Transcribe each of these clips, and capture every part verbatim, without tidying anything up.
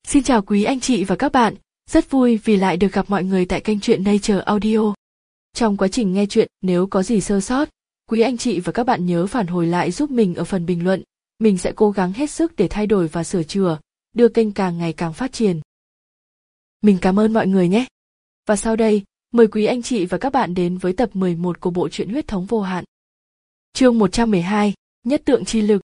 Xin chào quý anh chị và các bạn, rất vui vì lại được gặp mọi người tại kênh truyện Nature Audio. Trong quá trình nghe truyện, nếu có gì sơ sót, quý anh chị và các bạn nhớ phản hồi lại giúp mình ở phần bình luận. Mình sẽ cố gắng hết sức để thay đổi và sửa chữa, đưa kênh càng ngày càng phát triển. Mình cảm ơn mọi người nhé. Và sau đây, mời quý anh chị và các bạn đến với tập mười một của bộ truyện Huyết thống vô hạn. Chương một trăm mười hai, Nhất tượng chi lực.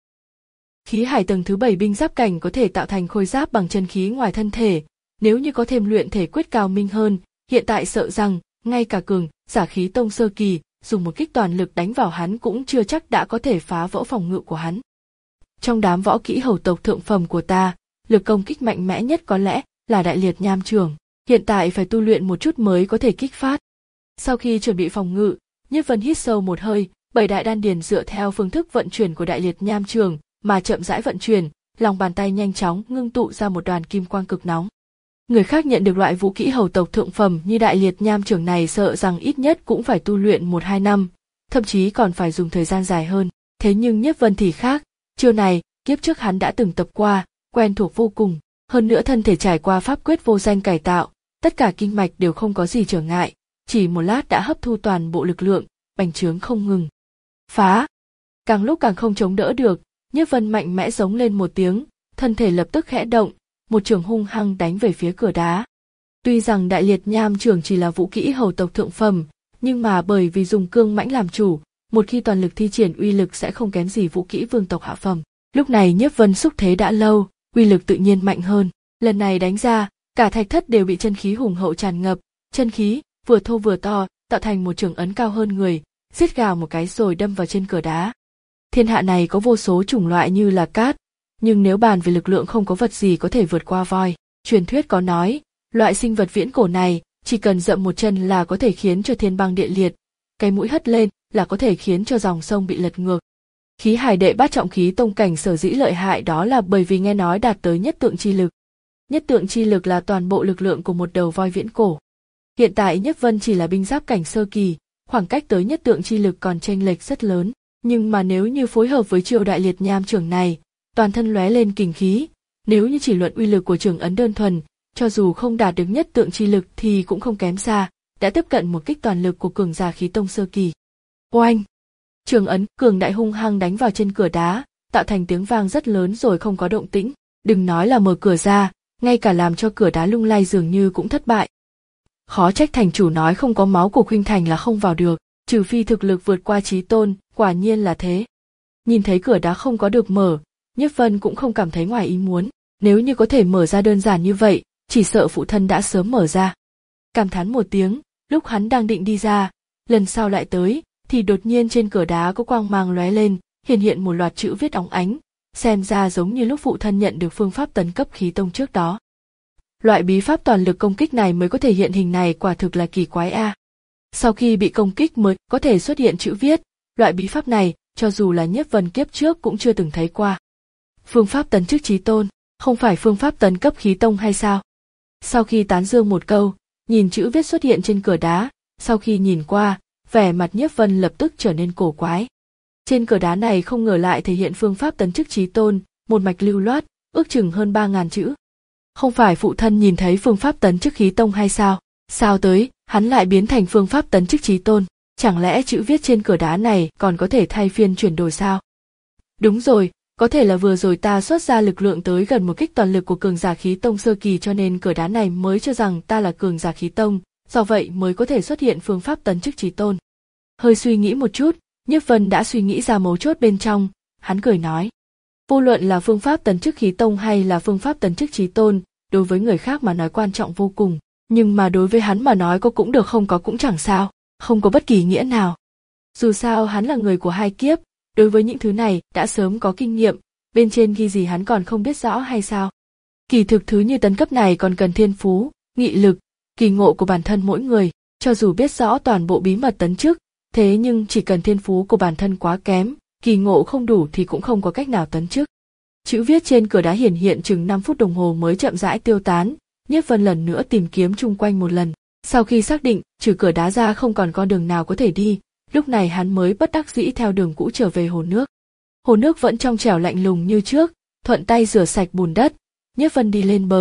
Khí hải tầng thứ bảy binh giáp cảnh có thể tạo thành khôi giáp bằng chân khí ngoài thân thể, nếu như có thêm luyện thể quyết cao minh hơn, hiện tại sợ rằng, ngay cả cường giả khí tông sơ kỳ, dùng một kích toàn lực đánh vào hắn cũng chưa chắc đã có thể phá vỡ phòng ngự của hắn. Trong đám võ kỹ hầu tộc thượng phẩm của ta, lực công kích mạnh mẽ nhất có lẽ là đại liệt nham trường, hiện tại phải tu luyện một chút mới có thể kích phát. Sau khi chuẩn bị phòng ngự, Nhiếp Vân hít sâu một hơi, bảy đại đan điền dựa theo phương thức vận chuyển của đại liệt nham trường mà chậm rãi vận chuyển, lòng bàn tay nhanh chóng ngưng tụ ra một đoàn kim quang cực nóng. Người khác nhận được loại vũ kỹ hầu tộc thượng phẩm như đại liệt nham trường này sợ rằng ít nhất cũng phải tu luyện một hai năm, thậm chí còn phải dùng thời gian dài hơn. Thế nhưng Nhiếp Vân thì khác, chiêu này, kiếp trước hắn đã từng tập qua, quen thuộc vô cùng, hơn nữa thân thể trải qua pháp quyết vô danh cải tạo, tất cả kinh mạch đều không có gì trở ngại, chỉ một lát đã hấp thu toàn bộ lực lượng, bành trướng không ngừng. Phá! Càng lúc càng không chống đỡ được, Nhiếp Vân mạnh mẽ giống lên một tiếng, thân thể lập tức khẽ động, một trường hung hăng đánh về phía cửa đá. Tuy rằng đại liệt nham trường chỉ là vũ kỹ hầu tộc thượng phẩm, nhưng mà bởi vì dùng cương mãnh làm chủ, một khi toàn lực thi triển uy lực sẽ không kém gì vũ kỹ vương tộc hạ phẩm. Lúc này Nhiếp Vân xúc thế đã lâu, uy lực tự nhiên mạnh hơn. Lần này đánh ra, cả thạch thất đều bị chân khí hùng hậu tràn ngập, chân khí vừa thô vừa to, tạo thành một trường ấn cao hơn người, giết gào một cái rồi đâm vào trên cửa đá. Thiên hạ này có vô số chủng loại như là cát, nhưng nếu bàn về lực lượng không có vật gì có thể vượt qua voi. Truyền thuyết có nói, loại sinh vật viễn cổ này chỉ cần dậm một chân là có thể khiến cho thiên băng địa liệt, cái mũi hất lên là có thể khiến cho dòng sông bị lật ngược. Khí hải đệ bát trọng khí tông cảnh sở dĩ lợi hại đó là bởi vì nghe nói đạt tới nhất tượng chi lực. Nhất tượng chi lực là toàn bộ lực lượng của một đầu voi viễn cổ. Hiện tại Nhiếp Vân chỉ là binh giáp cảnh sơ kỳ, khoảng cách tới nhất tượng chi lực còn chênh lệch rất lớn. Nhưng mà nếu như phối hợp với chiêu đại liệt nham trường này, toàn thân lóe lên kình khí, nếu như chỉ luận uy lực của trường ấn đơn thuần, cho dù không đạt được nhất tượng chi lực thì cũng không kém xa, đã tiếp cận một kích toàn lực của cường giả khí tông sơ kỳ. Oanh! Trường ấn cường đại hung hăng đánh vào trên cửa đá, tạo thành tiếng vang rất lớn rồi không có động tĩnh, đừng nói là mở cửa ra, ngay cả làm cho cửa đá lung lay dường như cũng thất bại. Khó trách thành chủ nói không có máu của Khuynh Thành là không vào được, trừ phi thực lực vượt qua chí tôn, quả nhiên là thế. Nhìn thấy cửa đá không có được mở, Nhiếp Vân cũng không cảm thấy ngoài ý muốn, nếu như có thể mở ra đơn giản như vậy, chỉ sợ phụ thân đã sớm mở ra. Cảm thán một tiếng, lúc hắn đang định đi ra, lần sau lại tới, thì đột nhiên trên cửa đá có quang mang lóe lên, hiện hiện một loạt chữ viết óng ánh, xem ra giống như lúc phụ thân nhận được phương pháp tấn cấp khí tông trước đó. Loại bí pháp toàn lực công kích này mới có thể hiện hình này quả thực là kỳ quái a. À. Sau khi bị công kích mới có thể xuất hiện chữ viết, loại bí pháp này, cho dù là Nhiếp Vân kiếp trước cũng chưa từng thấy qua. Phương pháp tấn chức chí tôn, không phải phương pháp tấn cấp khí tông hay sao? Sau khi tán dương một câu, nhìn chữ viết xuất hiện trên cửa đá, sau khi nhìn qua, vẻ mặt Nhiếp Vân lập tức trở nên cổ quái. Trên cửa đá này không ngờ lại thể hiện phương pháp tấn chức chí tôn, một mạch lưu loát, ước chừng hơn ba ngàn chữ. Không phải phụ thân nhìn thấy phương pháp tấn chức khí tông hay sao? Sao tới, hắn lại biến thành phương pháp tấn chức chí tôn? Chẳng lẽ chữ viết trên cửa đá này còn có thể thay phiên chuyển đổi sao? Đúng rồi, có thể là vừa rồi ta xuất ra lực lượng tới gần một kích toàn lực của cường giả khí tông sơ kỳ cho nên cửa đá này mới cho rằng ta là cường giả khí tông, do vậy mới có thể xuất hiện phương pháp tấn chức chí tôn. Hơi suy nghĩ một chút, Nhiếp Vân đã suy nghĩ ra mấu chốt bên trong, hắn cười nói. Vô luận là phương pháp tấn chức khí tông hay là phương pháp tấn chức chí tôn, đối với người khác mà nói quan trọng vô cùng, nhưng mà đối với hắn mà nói có cũng được không có cũng chẳng sao. Không có bất kỳ nghĩa nào. Dù sao hắn là người của hai kiếp, đối với những thứ này đã sớm có kinh nghiệm, bên trên ghi gì hắn còn không biết rõ hay sao. Kỳ thực thứ như tấn cấp này còn cần thiên phú, nghị lực, kỳ ngộ của bản thân mỗi người, cho dù biết rõ toàn bộ bí mật tấn chức, thế nhưng chỉ cần thiên phú của bản thân quá kém, kỳ ngộ không đủ thì cũng không có cách nào tấn chức. Chữ viết trên cửa đá hiển hiện chừng năm phút đồng hồ mới chậm rãi tiêu tán, Nhiếp Vân lần nữa tìm kiếm chung quanh một lần. Sau khi xác định, trừ cửa đá ra không còn con đường nào có thể đi, lúc này hắn mới bất đắc dĩ theo đường cũ trở về hồ nước. Hồ nước vẫn trong trẻo lạnh lùng như trước, thuận tay rửa sạch bùn đất, Nhiếp Vân đi lên bờ,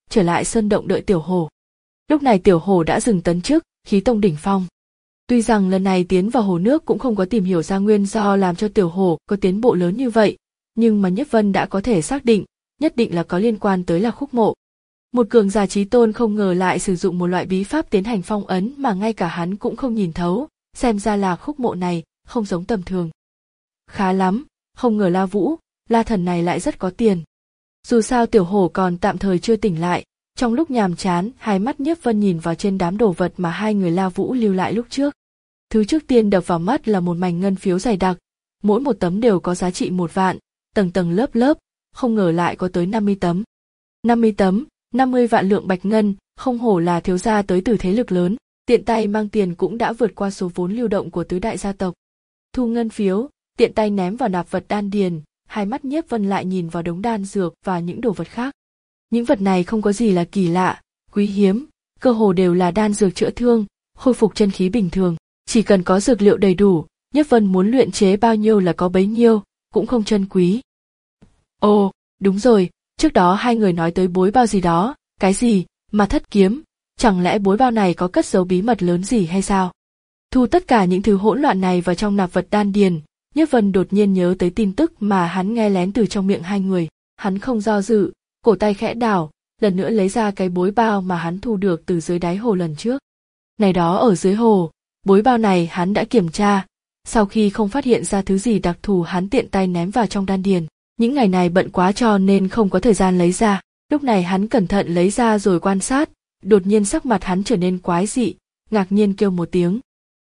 trở lại sơn động đợi Tiểu Hổ. Lúc này Tiểu Hổ đã dừng tấn chức, khí tông đỉnh phong. Tuy rằng lần này tiến vào hồ nước cũng không có tìm hiểu ra nguyên do làm cho Tiểu Hổ có tiến bộ lớn như vậy, nhưng mà Nhất Vân đã có thể xác định, nhất định là có liên quan tới Lạc Khúc Mộ. Một cường giả chí tôn không ngờ lại sử dụng một loại bí pháp tiến hành phong ấn mà ngay cả hắn cũng không nhìn thấu, xem ra Lạc Khúc Mộ này không giống tầm thường. Khá lắm, không ngờ La Vũ, La Thần này lại rất có tiền. Dù sao Tiểu Hổ còn tạm thời chưa tỉnh lại, trong lúc nhàm chán, hai mắt Nhiếp Vân nhìn vào trên đám đồ vật mà hai người La Vũ lưu lại lúc trước. Thứ trước tiên đập vào mắt là một mảnh ngân phiếu dày đặc, mỗi một tấm đều có giá trị một vạn, tầng tầng lớp lớp, không ngờ lại có tới năm mươi tấm. năm mươi tấm, năm mươi vạn lượng bạch ngân, không hổ là thiếu gia tới từ thế lực lớn, tiện tay mang tiền cũng đã vượt qua số vốn lưu động của tứ đại gia tộc. Thu ngân phiếu, tiện tay ném vào nạp vật đan điền, hai mắt Nhiếp Vân lại nhìn vào đống đan dược và những đồ vật khác. Những vật này không có gì là kỳ lạ, quý hiếm, cơ hồ đều là đan dược chữa thương, khôi phục chân khí bình thường, chỉ cần có dược liệu đầy đủ, Nhiếp Vân muốn luyện chế bao nhiêu là có bấy nhiêu, cũng không chân quý. Ồ, đúng rồi, trước đó hai người nói tới bối bao gì đó, cái gì, mà thất kiếm, chẳng lẽ bối bao này có cất giấu bí mật lớn gì hay sao? Thu tất cả những thứ hỗn loạn này vào trong nạp vật đan điền, Nhiếp Vân đột nhiên nhớ tới tin tức mà hắn nghe lén từ trong miệng hai người, hắn không do dự, cổ tay khẽ đảo, lần nữa lấy ra cái bối bao mà hắn thu được từ dưới đáy hồ lần trước. Này đó ở dưới hồ, bối bao này hắn đã kiểm tra, sau khi không phát hiện ra thứ gì đặc thù hắn tiện tay ném vào trong đan điền. Những ngày này bận quá cho nên không có thời gian lấy ra, lúc này hắn cẩn thận lấy ra rồi quan sát, đột nhiên sắc mặt hắn trở nên quái dị, ngạc nhiên kêu một tiếng.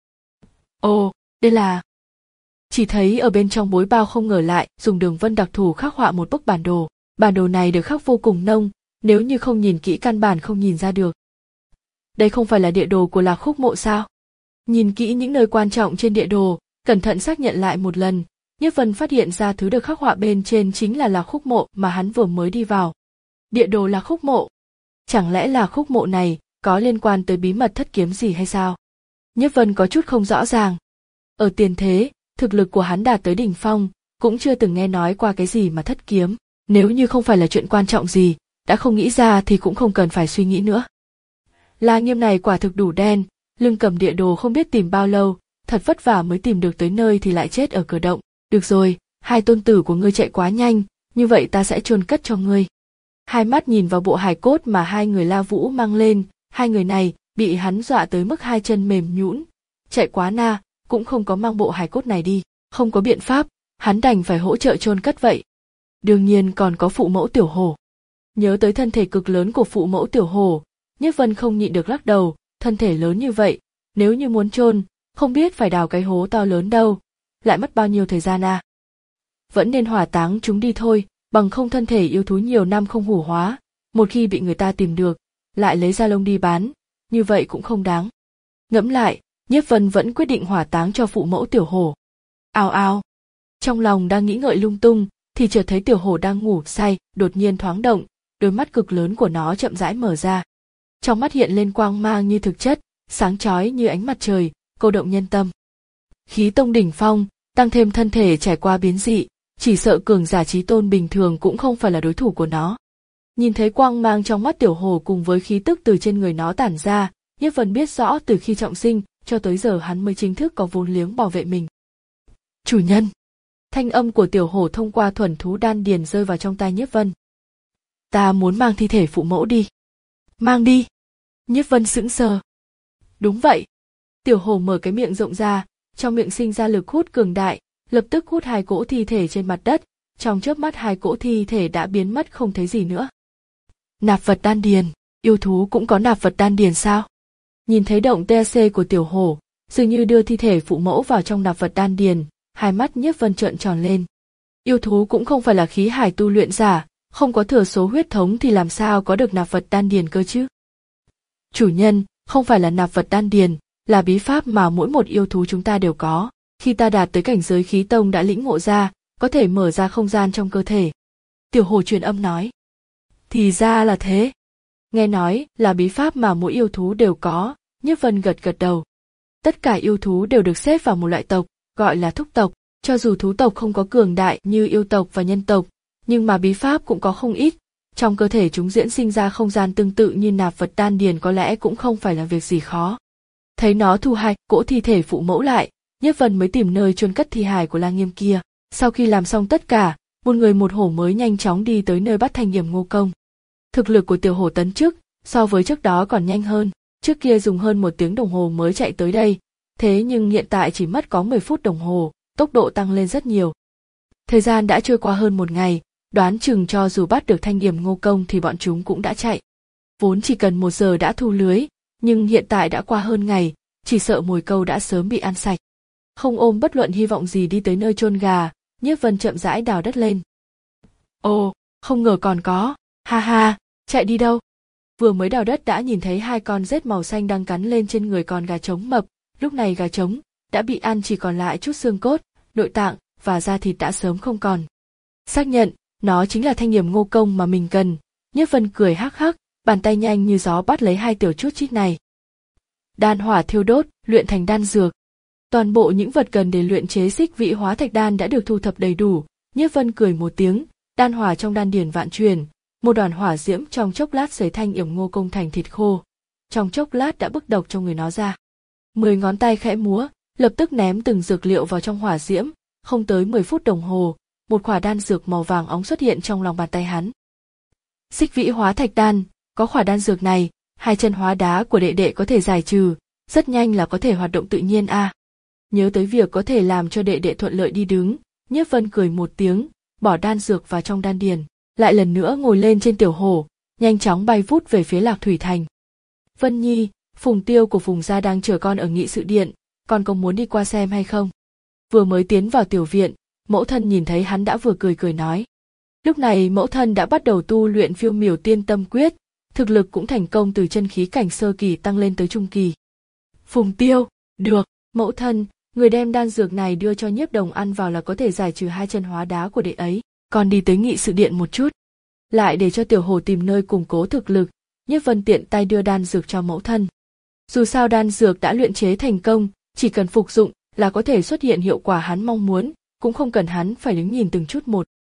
Ồ, đây là... Chỉ thấy ở bên trong bối bao không ngờ lại dùng đường vân đặc thù khắc họa một bức bản đồ, bản đồ này được khắc vô cùng nông, nếu như không nhìn kỹ căn bản không nhìn ra được. Đây không phải là địa đồ của Lạc Khúc Mộ sao? Nhìn kỹ những nơi quan trọng trên địa đồ, cẩn thận xác nhận lại một lần, Nhiếp Vân phát hiện ra thứ được khắc họa bên trên chính là Lạc Khúc Mộ mà hắn vừa mới đi vào. Địa đồ Lạc Khúc Mộ. Chẳng lẽ Lạc Khúc Mộ này có liên quan tới bí mật thất kiếm gì hay sao? Nhiếp Vân có chút không rõ ràng. Ở tiền thế, thực lực của hắn đạt tới đỉnh phong, cũng chưa từng nghe nói qua cái gì mà thất kiếm. Nếu như không phải là chuyện quan trọng gì, đã không nghĩ ra thì cũng không cần phải suy nghĩ nữa. La Nghiêm này quả thực đủ đen, lưng cầm địa đồ không biết tìm bao lâu, thật vất vả mới tìm được tới nơi thì lại chết ở cửa động. Được rồi, hai tôn tử của ngươi chạy quá nhanh, như vậy ta sẽ chôn cất cho ngươi. Hai mắt nhìn vào bộ hài cốt mà hai người La Vũ mang lên, hai người này bị hắn dọa tới mức hai chân mềm nhũn, chạy quá na, cũng không có mang bộ hài cốt này đi, không có biện pháp, hắn đành phải hỗ trợ chôn cất vậy. Đương nhiên còn có phụ mẫu Tiểu Hổ. Nhớ tới thân thể cực lớn của phụ mẫu Tiểu Hổ, Nhiếp Vân không nhịn được lắc đầu, thân thể lớn như vậy, nếu như muốn chôn, không biết phải đào cái hố to lớn đâu, lại mất bao nhiêu thời gian à. Vẫn nên hỏa táng chúng đi thôi, bằng không thân thể yêu thú nhiều năm không hủ hóa, một khi bị người ta tìm được, lại lấy da lông đi bán, như vậy cũng không đáng. Ngẫm lại, Nhiếp Vân vẫn quyết định hỏa táng cho phụ mẫu Tiểu Hổ. Ào ào, trong lòng đang nghĩ ngợi lung tung, thì chợt thấy Tiểu Hổ đang ngủ say, đột nhiên thoáng động, đôi mắt cực lớn của nó chậm rãi mở ra. Trong mắt hiện lên quang mang như thực chất, sáng chói như ánh mặt trời, cô động nhân tâm. Khí tông đỉnh phong, tăng thêm thân thể trải qua biến dị, chỉ sợ cường giả chí tôn bình thường cũng không phải là đối thủ của nó. Nhìn thấy quang mang trong mắt Tiểu Hổ cùng với khí tức từ trên người nó tản ra, Nhiếp Vân biết rõ từ khi trọng sinh cho tới giờ hắn mới chính thức có vốn liếng bảo vệ mình. Chủ nhân. Thanh âm của Tiểu Hổ thông qua thuần thú đan điền rơi vào trong tai Nhiếp Vân. Ta muốn mang thi thể phụ mẫu đi. Mang đi. Nhiếp Vân sững sờ. Đúng vậy. Tiểu Hổ mở cái miệng rộng ra, trong miệng sinh ra lực hút cường đại, lập tức hút hai cỗ thi thể trên mặt đất, trong chớp mắt hai cỗ thi thể đã biến mất không thấy gì nữa. Nạp vật đan điền, yêu thú cũng có nạp vật đan điền sao? Nhìn thấy động tê xê của Tiểu Hổ, dường như đưa thi thể phụ mẫu vào trong nạp vật đan điền, hai mắt Nhiếp Vân trợn tròn lên. Yêu thú cũng không phải là khí hải tu luyện giả, không có thừa số huyết thống thì làm sao có được nạp vật đan điền cơ chứ? Chủ nhân, không phải là nạp vật đan điền, là bí pháp mà mỗi một yêu thú chúng ta đều có. Khi ta đạt tới cảnh giới khí tông đã lĩnh ngộ ra, có thể mở ra không gian trong cơ thể. Tiểu Hổ truyền âm nói. Thì ra là thế. Nghe nói là bí pháp mà mỗi yêu thú đều có, Nhiếp Vân gật gật đầu. Tất cả yêu thú đều được xếp vào một loại tộc, gọi là thúc tộc, cho dù thú tộc không có cường đại như yêu tộc và nhân tộc, nhưng mà bí pháp cũng có không ít, Trong cơ thể chúng diễn sinh ra không gian tương tự như nạp vật đan điền có lẽ cũng không phải là việc gì khó. Thấy nó thu hai cỗ thi thể phụ mẫu lại, Nhiếp Vân mới tìm nơi chôn cất thi hài của La Nghiêm kia. Sau khi làm xong tất cả, một người một hổ mới nhanh chóng đi tới nơi bắt Thanh Yểm Ngô Công. Thực lực của tiểu hổ tấn chức so với trước đó còn nhanh hơn, trước kia dùng hơn một tiếng đồng hồ mới chạy tới đây, thế nhưng hiện tại chỉ mất có mười phút đồng hồ, tốc độ tăng lên rất nhiều. Thời gian đã trôi qua hơn một ngày, đoán chừng cho dù bắt được Thanh Yểm Ngô Công thì bọn chúng cũng đã chạy. Vốn chỉ cần một giờ đã thu lưới, nhưng hiện tại đã qua hơn ngày, chỉ sợ mồi câu đã sớm bị ăn sạch. Không ôm bất luận hy vọng gì đi tới nơi chôn gà, Nhiếp Vân chậm rãi đào đất lên. Ồ, không ngờ còn có, ha ha, chạy đi đâu? Vừa mới đào đất đã nhìn thấy hai con rết màu xanh đang cắn lên trên người con gà trống mập, lúc này gà trống đã bị ăn chỉ còn lại chút xương cốt, nội tạng và da thịt đã sớm không còn. Xác nhận, nó chính là Thanh Yểm Ngô Công mà mình cần, Nhiếp Vân cười hắc hắc, bàn tay nhanh như gió bắt lấy hai tiểu chút chít này. Đan hỏa thiêu đốt, luyện thành đan dược. Toàn bộ những vật cần để luyện chế xích vị hóa thạch đan đã được thu thập đầy đủ, Nhiếp Vân cười một tiếng, đan hỏa trong đan điền vạn truyền, một đoàn hỏa diễm trong chốc lát sấy Thanh Yểm Ngô Công thành thịt khô, trong chốc lát đã bức độc trong người nó ra. Mười ngón tay khẽ múa, lập tức ném từng dược liệu vào trong hỏa diễm, không tới mười phút đồng hồ, một quả đan dược màu vàng óng xuất hiện trong lòng bàn tay hắn. Xích vĩ hóa thạch đan, có quả đan dược này, hai chân hóa đá của đệ đệ có thể giải trừ, rất nhanh là có thể hoạt động tự nhiên a. À. Nhớ tới việc có thể làm cho đệ đệ thuận lợi đi đứng, Nhiếp Vân cười một tiếng, bỏ đan dược vào trong đan điền, lại lần nữa ngồi lên trên tiểu hổ, nhanh chóng bay vút về phía Lạc Thủy Thành. Vân Nhi, Phùng Tiêu của Phùng gia đang chờ con ở nghị sự điện, con có muốn đi qua xem hay không? Vừa mới tiến vào tiểu viện, mẫu thân nhìn thấy hắn đã vừa cười cười nói. Lúc này mẫu thân đã bắt đầu tu luyện Phiêu Miểu Tiên Tâm Quyết, thực lực cũng thành công từ chân khí cảnh sơ kỳ tăng lên tới trung kỳ. Phùng Tiêu, được, mẫu thân, người đem đan dược này đưa cho Nhiếp Đồng ăn vào là có thể giải trừ hai chân hóa đá của đệ ấy, con đi tới nghị sự điện một chút. Lại để cho tiểu hồ tìm nơi củng cố thực lực, Nhiếp Vân tiện tay đưa đan dược cho mẫu thân. Dù sao đan dược đã luyện chế thành công, chỉ cần phục dụng là có thể xuất hiện hiệu quả hắn mong muốn, cũng không cần hắn phải đứng nhìn từng chút một.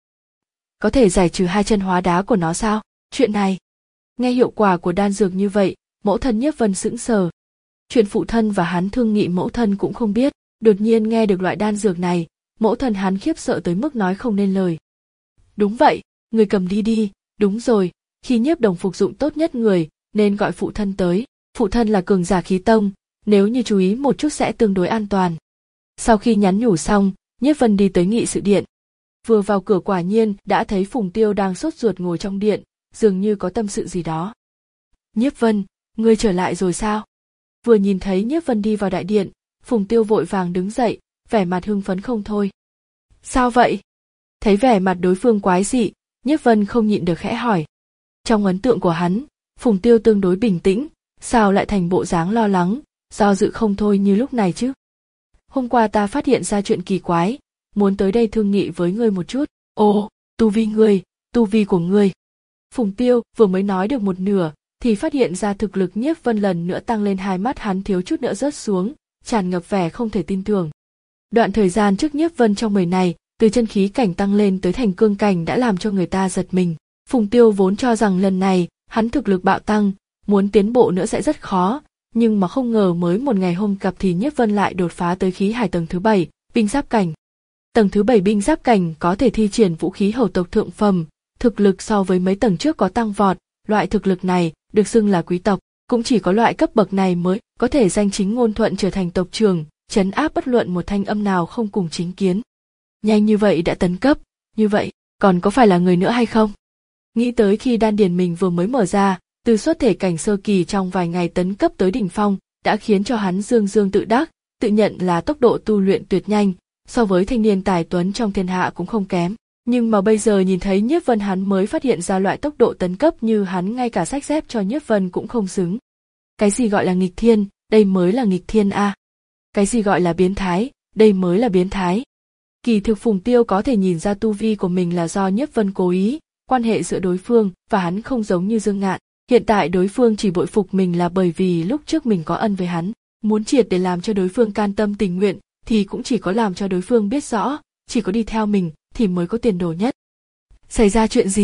Có thể giải trừ hai chân hóa đá của nó sao? Chuyện này. Nghe hiệu quả của đan dược như vậy, mẫu thân Nhiếp Vân sững sờ. Chuyện phụ thân và hắn thương nghị mẫu thân cũng không biết, đột nhiên nghe được loại đan dược này, mẫu thân hắn khiếp sợ tới mức nói không nên lời. Đúng vậy, người cầm đi đi, đúng rồi, khi Nhiếp Đồng phục dụng tốt nhất người, nên gọi phụ thân tới, phụ thân là cường giả khí tông, nếu như chú ý một chút sẽ tương đối an toàn. Sau khi nhắn nhủ xong, Nhiếp Vân đi tới nghị sự điện. Vừa vào cửa quả nhiên đã thấy Phùng Tiêu đang sốt ruột ngồi trong điện, dường như có tâm sự gì đó. Nhiếp Vân, ngươi trở lại rồi sao? Vừa nhìn thấy Nhiếp Vân đi vào đại điện, Phùng Tiêu vội vàng đứng dậy, vẻ mặt hưng phấn không thôi. Sao vậy? Thấy vẻ mặt đối phương quái dị, Nhiếp Vân không nhịn được khẽ hỏi. Trong ấn tượng của hắn, Phùng Tiêu tương đối bình tĩnh, sao lại thành bộ dáng lo lắng, do dự không thôi như lúc này chứ? Hôm qua ta phát hiện ra chuyện kỳ quái, muốn tới đây thương nghị với ngươi một chút. Ồ, tu vi ngươi, tu vi của ngươi. Phùng Tiêu vừa mới nói được một nửa, thì phát hiện ra thực lực Nhiếp Vân lần nữa tăng lên, hai mắt hắn thiếu chút nữa rớt xuống, tràn ngập vẻ không thể tin tưởng. Đoạn thời gian trước Nhiếp Vân trong mười này, từ chân khí cảnh tăng lên tới thành cương cảnh đã làm cho người ta giật mình. Phùng Tiêu vốn cho rằng lần này, hắn thực lực bạo tăng, muốn tiến bộ nữa sẽ rất khó, nhưng mà không ngờ mới một ngày hôm gặp thì Nhiếp Vân lại đột phá tới khí hải tầng thứ bảy, binh giáp cảnh. Tầng thứ bảy binh giáp cảnh có thể thi triển vũ khí hầu tộc thượng phẩm, thực lực so với mấy tầng trước có tăng vọt, loại thực lực này được xưng là quý tộc, cũng chỉ có loại cấp bậc này mới có thể danh chính ngôn thuận trở thành tộc trưởng, trấn áp bất luận một thanh âm nào không cùng chính kiến. Nhanh như vậy đã tấn cấp, như vậy, còn có phải là người nữa hay không? Nghĩ tới khi đan điền mình vừa mới mở ra, từ xuất thể cảnh sơ kỳ trong vài ngày tấn cấp tới đỉnh phong, đã khiến cho hắn dương dương tự đắc, tự nhận là tốc độ tu luyện tuyệt nhanh, so với thanh niên tài tuấn trong thiên hạ cũng không kém. Nhưng mà bây giờ nhìn thấy Nhiếp Vân hắn mới phát hiện ra loại tốc độ tấn cấp như hắn ngay cả sách dép cho Nhiếp Vân cũng không xứng. Cái gì gọi là nghịch thiên, đây mới là nghịch thiên a. À. Cái gì gọi là biến thái, đây mới là biến thái. Kỳ thực Phùng Tiêu có thể nhìn ra tu vi của mình là do Nhiếp Vân cố ý, quan hệ giữa đối phương và hắn không giống như Dương Ngạn. Hiện tại đối phương chỉ bội phục mình là bởi vì lúc trước mình có ân với hắn, muốn triệt để làm cho đối phương can tâm tình nguyện thì cũng chỉ có làm cho đối phương biết rõ, chỉ có đi theo mình thì mới có tiền đồ nhất. Xảy ra chuyện gì?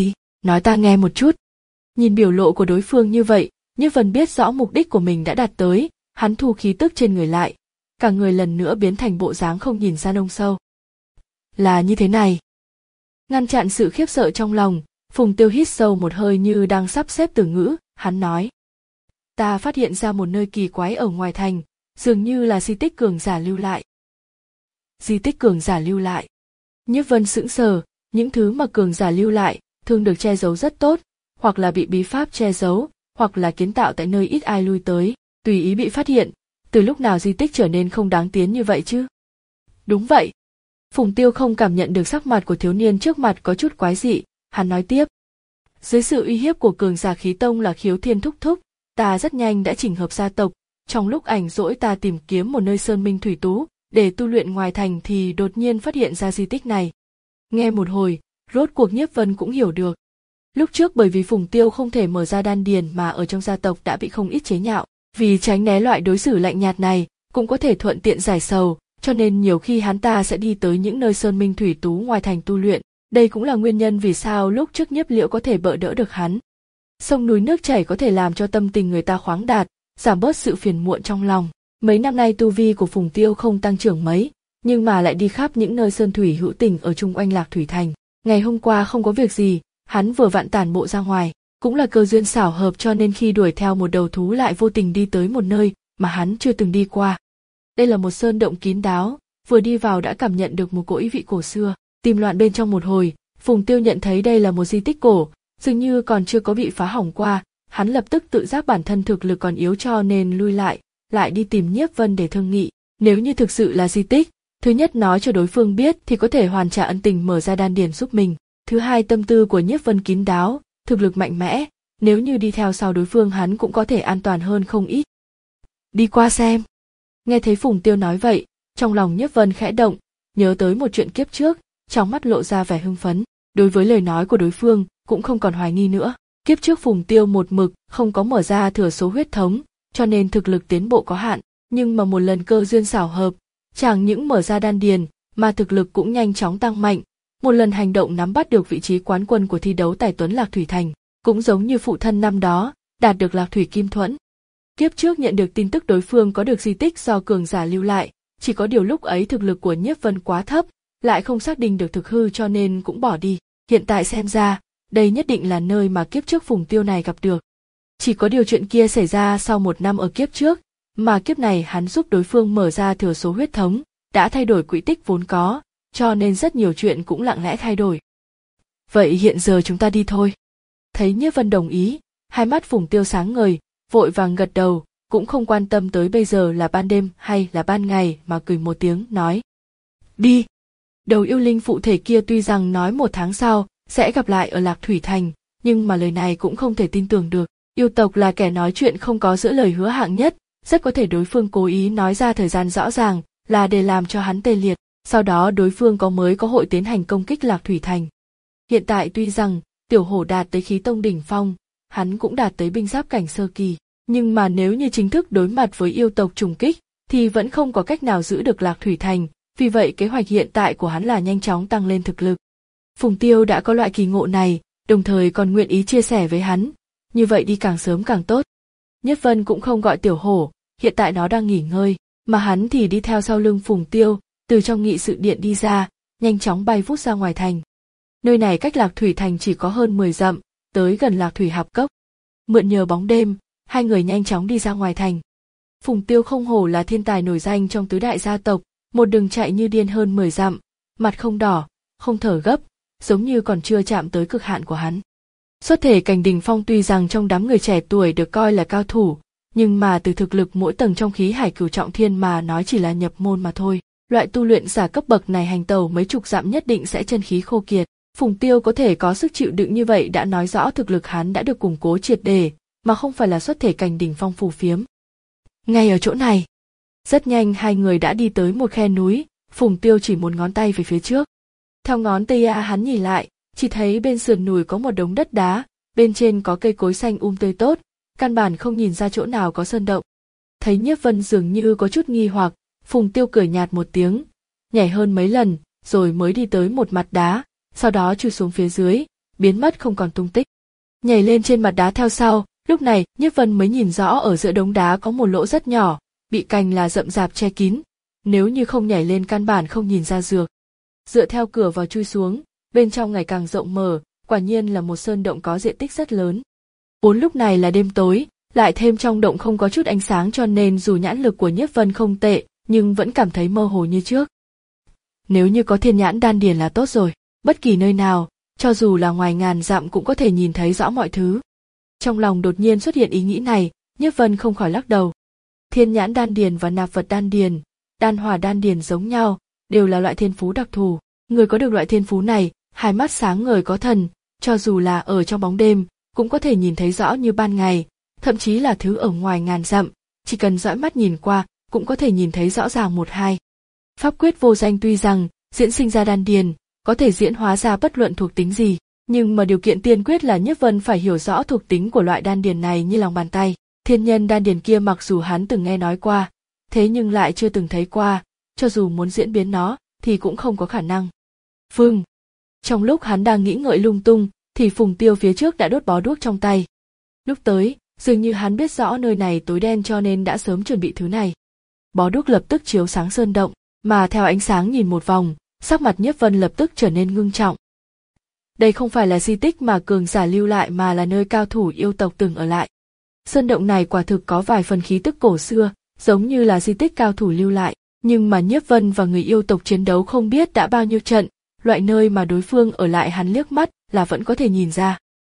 nói ta nghe một chút. Nhìn biểu lộ của đối phương như vậy, Nhiếp Vân biết rõ mục đích của mình đã đạt tới, hắn thu khí tức trên người lại, cả người lần nữa biến thành bộ dáng không nhìn ra nông sâu. Là như thế này. Ngăn chặn sự khiếp sợ trong lòng, Phùng Tiêu hít sâu một hơi như đang sắp xếp từ ngữ, hắn nói. Ta phát hiện ra một nơi kỳ quái ở ngoài thành, dường như là di tích cường giả lưu lại. Di tích cường giả lưu lại. Nhiếp Vân sững sờ, những thứ mà cường giả lưu lại, thường được che giấu rất tốt, hoặc là bị bí pháp che giấu, hoặc là kiến tạo tại nơi ít ai lui tới, tùy ý bị phát hiện. Từ lúc nào di tích trở nên không đáng tiến như vậy chứ? Đúng vậy. Phùng Tiêu không cảm nhận được sắc mặt của thiếu niên trước mặt có chút quái dị, hắn nói tiếp. Dưới sự uy hiếp của cường giả khí tông là Khiếu Thiên thúc thúc, ta rất nhanh đã chỉnh hợp gia tộc, trong lúc rảnh rỗi ta tìm kiếm một nơi sơn minh thủy tú, để tu luyện ngoài thành thì đột nhiên phát hiện ra di tích này. Nghe một hồi, rốt cuộc Nhiếp Vân cũng hiểu được. Lúc trước bởi vì Phùng Tiêu không thể mở ra đan điền mà ở trong gia tộc đã bị không ít chế nhạo, vì tránh né loại đối xử lạnh nhạt này, cũng có thể thuận tiện giải sầu, cho nên nhiều khi hắn ta sẽ đi tới những nơi sơn minh thủy tú ngoài thành tu luyện, đây cũng là nguyên nhân vì sao lúc trước Nhiếp Liễu có thể bỡ đỡ được hắn. Sông núi nước chảy có thể làm cho tâm tình người ta khoáng đạt, giảm bớt sự phiền muộn trong lòng. Mấy năm nay tu vi của Phùng Tiêu không tăng trưởng mấy, nhưng mà lại đi khắp những nơi sơn thủy hữu tình ở chung quanh Lạc Thủy Thành. Ngày hôm qua không có việc gì, hắn vừa vặn tản bộ ra ngoài, cũng là cơ duyên xảo hợp cho nên khi đuổi theo một đầu thú lại vô tình đi tới một nơi mà hắn chưa từng đi qua. Đây là một sơn động kín đáo, vừa đi vào đã cảm nhận được một cỗ ý vị cổ xưa, tìm loạn bên trong một hồi, Phùng Tiêu nhận thấy đây là một di tích cổ, dường như còn chưa có bị phá hỏng qua, hắn lập tức tự giác bản thân thực lực còn yếu cho nên lui lại, lại đi tìm Nhiếp Vân để thương nghị. Nếu như thực sự là di tích, thứ nhất nói cho đối phương biết thì có thể hoàn trả ân tình mở ra đan điền giúp mình. Thứ hai, tâm tư của Nhiếp Vân kín đáo, thực lực mạnh mẽ, nếu như đi theo sau đối phương hắn cũng có thể an toàn hơn không ít. Đi qua xem. Nghe thấy Phùng Tiêu nói vậy, trong lòng Nhiếp Vân khẽ động, nhớ tới một chuyện kiếp trước, trong mắt lộ ra vẻ hưng phấn, đối với lời nói của đối phương cũng không còn hoài nghi nữa. Kiếp trước Phùng Tiêu một mực không có mở ra thừa số huyết thống, cho nên thực lực tiến bộ có hạn, nhưng mà một lần cơ duyên xảo hợp, chẳng những mở ra đan điền, mà thực lực cũng nhanh chóng tăng mạnh. Một lần hành động nắm bắt được vị trí quán quân của thi đấu tài tuấn Lạc Thủy Thành, cũng giống như phụ thân năm đó, đạt được Lạc Thủy Kim Thuẫn. Kiếp trước nhận được tin tức đối phương có được di tích do cường giả lưu lại, chỉ có điều lúc ấy thực lực của Nhiếp Vân quá thấp, lại không xác định được thực hư cho nên cũng bỏ đi. Hiện tại xem ra, đây nhất định là nơi mà kiếp trước Phùng Tiêu này gặp được. Chỉ có điều chuyện kia xảy ra sau một năm ở kiếp trước, mà kiếp này hắn giúp đối phương mở ra thừa số huyết thống, đã thay đổi quỹ tích vốn có, cho nên rất nhiều chuyện cũng lặng lẽ thay đổi. Vậy hiện giờ chúng ta đi thôi. Thấy Nhiếp Vân đồng ý, hai mắt Phùng Tiêu sáng ngời, vội vàng gật đầu, cũng không quan tâm tới bây giờ là ban đêm hay là ban ngày mà cười một tiếng nói. Đi! Đầu yêu linh phụ thể kia tuy rằng nói một tháng sau sẽ gặp lại ở Lạc Thủy Thành, nhưng mà lời này cũng không thể tin tưởng được. Yêu tộc là kẻ nói chuyện không có giữa lời hứa hạng nhất, rất có thể đối phương cố ý nói ra thời gian rõ ràng là để làm cho hắn tê liệt, sau đó đối phương có mới có hội tiến hành công kích Lạc Thủy Thành. Hiện tại tuy rằng tiểu hổ đạt tới khí tông đỉnh phong, hắn cũng đạt tới binh giáp cảnh sơ kỳ, nhưng mà nếu như chính thức đối mặt với yêu tộc trùng kích thì vẫn không có cách nào giữ được Lạc Thủy Thành, vì vậy kế hoạch hiện tại của hắn là nhanh chóng tăng lên thực lực. Phùng Tiêu đã có loại kỳ ngộ này, đồng thời còn nguyện ý chia sẻ với hắn, như vậy đi càng sớm càng tốt. Nhất Vân cũng không gọi tiểu hổ, hiện tại nó đang nghỉ ngơi, mà hắn thì đi theo sau lưng Phùng Tiêu, từ trong nghị sự điện đi ra, nhanh chóng bay vút ra ngoài thành. Nơi này cách Lạc Thủy Thành chỉ có hơn mười dặm, tới gần Lạc Thủy Hạp Cốc. Mượn nhờ bóng đêm, hai người nhanh chóng đi ra ngoài thành. Phùng Tiêu không hổ là thiên tài nổi danh trong tứ đại gia tộc, một đường chạy như điên hơn mười dặm, mặt không đỏ, không thở gấp, giống như còn chưa chạm tới cực hạn của hắn. Xuất thể cảnh đỉnh phong tuy rằng trong đám người trẻ tuổi được coi là cao thủ, nhưng mà từ thực lực mỗi tầng trong khí hải cửu trọng thiên mà nói chỉ là nhập môn mà thôi. Loại tu luyện giả cấp bậc này hành tẩu mấy chục dặm nhất định sẽ chân khí khô kiệt. Phùng Tiêu có thể có sức chịu đựng như vậy đã nói rõ thực lực hắn đã được củng cố triệt để, mà không phải là xuất thể cảnh đỉnh phong phù phiếm. Ngay ở chỗ này, rất nhanh hai người đã đi tới một khe núi, Phùng Tiêu chỉ một ngón tay về phía trước. Theo ngón tay hắn nhìn lại, chỉ thấy bên sườn núi có một đống đất đá, bên trên có cây cối xanh um tươi tốt, căn bản không nhìn ra chỗ nào có sơn động. Thấy Nhiếp Vân dường như có chút nghi hoặc, Phùng Tiêu cười nhạt một tiếng, nhảy hơn mấy lần, rồi mới đi tới một mặt đá, sau đó chui xuống phía dưới, biến mất không còn tung tích. Nhảy lên trên mặt đá theo sau, lúc này Nhiếp Vân mới nhìn rõ ở giữa đống đá có một lỗ rất nhỏ, bị cành là rậm rạp che kín, nếu như không nhảy lên căn bản không nhìn ra được. Dựa theo cửa vào chui xuống, bên trong ngày càng rộng mở, quả nhiên là một sơn động có diện tích rất lớn. Vốn lúc này là đêm tối, lại thêm trong động không có chút ánh sáng cho nên dù nhãn lực của Nhiếp Vân không tệ, nhưng vẫn cảm thấy mơ hồ như trước. Nếu như có thiên nhãn đan điền là tốt rồi, bất kỳ nơi nào, cho dù là ngoài ngàn dặm cũng có thể nhìn thấy rõ mọi thứ. Trong lòng đột nhiên xuất hiện ý nghĩ này, Nhiếp Vân không khỏi lắc đầu. Thiên nhãn đan điền và nạp vật đan điền, đan hòa đan điền giống nhau, đều là loại thiên phú đặc thù. Người có được loại thiên phú này, hai mắt sáng ngời có thần, cho dù là ở trong bóng đêm, cũng có thể nhìn thấy rõ như ban ngày, thậm chí là thứ ở ngoài ngàn dặm, chỉ cần dõi mắt nhìn qua, cũng có thể nhìn thấy rõ ràng một hai. Pháp quyết vô danh tuy rằng diễn sinh ra đan điền, có thể diễn hóa ra bất luận thuộc tính gì, nhưng mà điều kiện tiên quyết là Nhiếp Vân phải hiểu rõ thuộc tính của loại đan điền này như lòng bàn tay. Thiên nhân đan điền kia mặc dù hắn từng nghe nói qua, thế nhưng lại chưa từng thấy qua, cho dù muốn diễn biến nó, thì cũng không có khả năng. Phừng! Trong lúc hắn đang nghĩ ngợi lung tung, thì Phùng Tiêu phía trước đã đốt bó đuốc trong tay. Lúc tới, dường như hắn biết rõ nơi này tối đen cho nên đã sớm chuẩn bị thứ này. Bó đuốc lập tức chiếu sáng sơn động, mà theo ánh sáng nhìn một vòng, sắc mặt Nhiếp Vân lập tức trở nên ngưng trọng. Đây không phải là di tích mà cường giả lưu lại mà là nơi cao thủ yêu tộc từng ở lại. Sơn động này quả thực có vài phần khí tức cổ xưa, giống như là di tích cao thủ lưu lại, nhưng mà Nhiếp Vân và người yêu tộc chiến đấu không biết đã bao nhiêu trận, loại nơi mà đối phương ở lại hắn liếc mắt là vẫn có thể nhìn ra.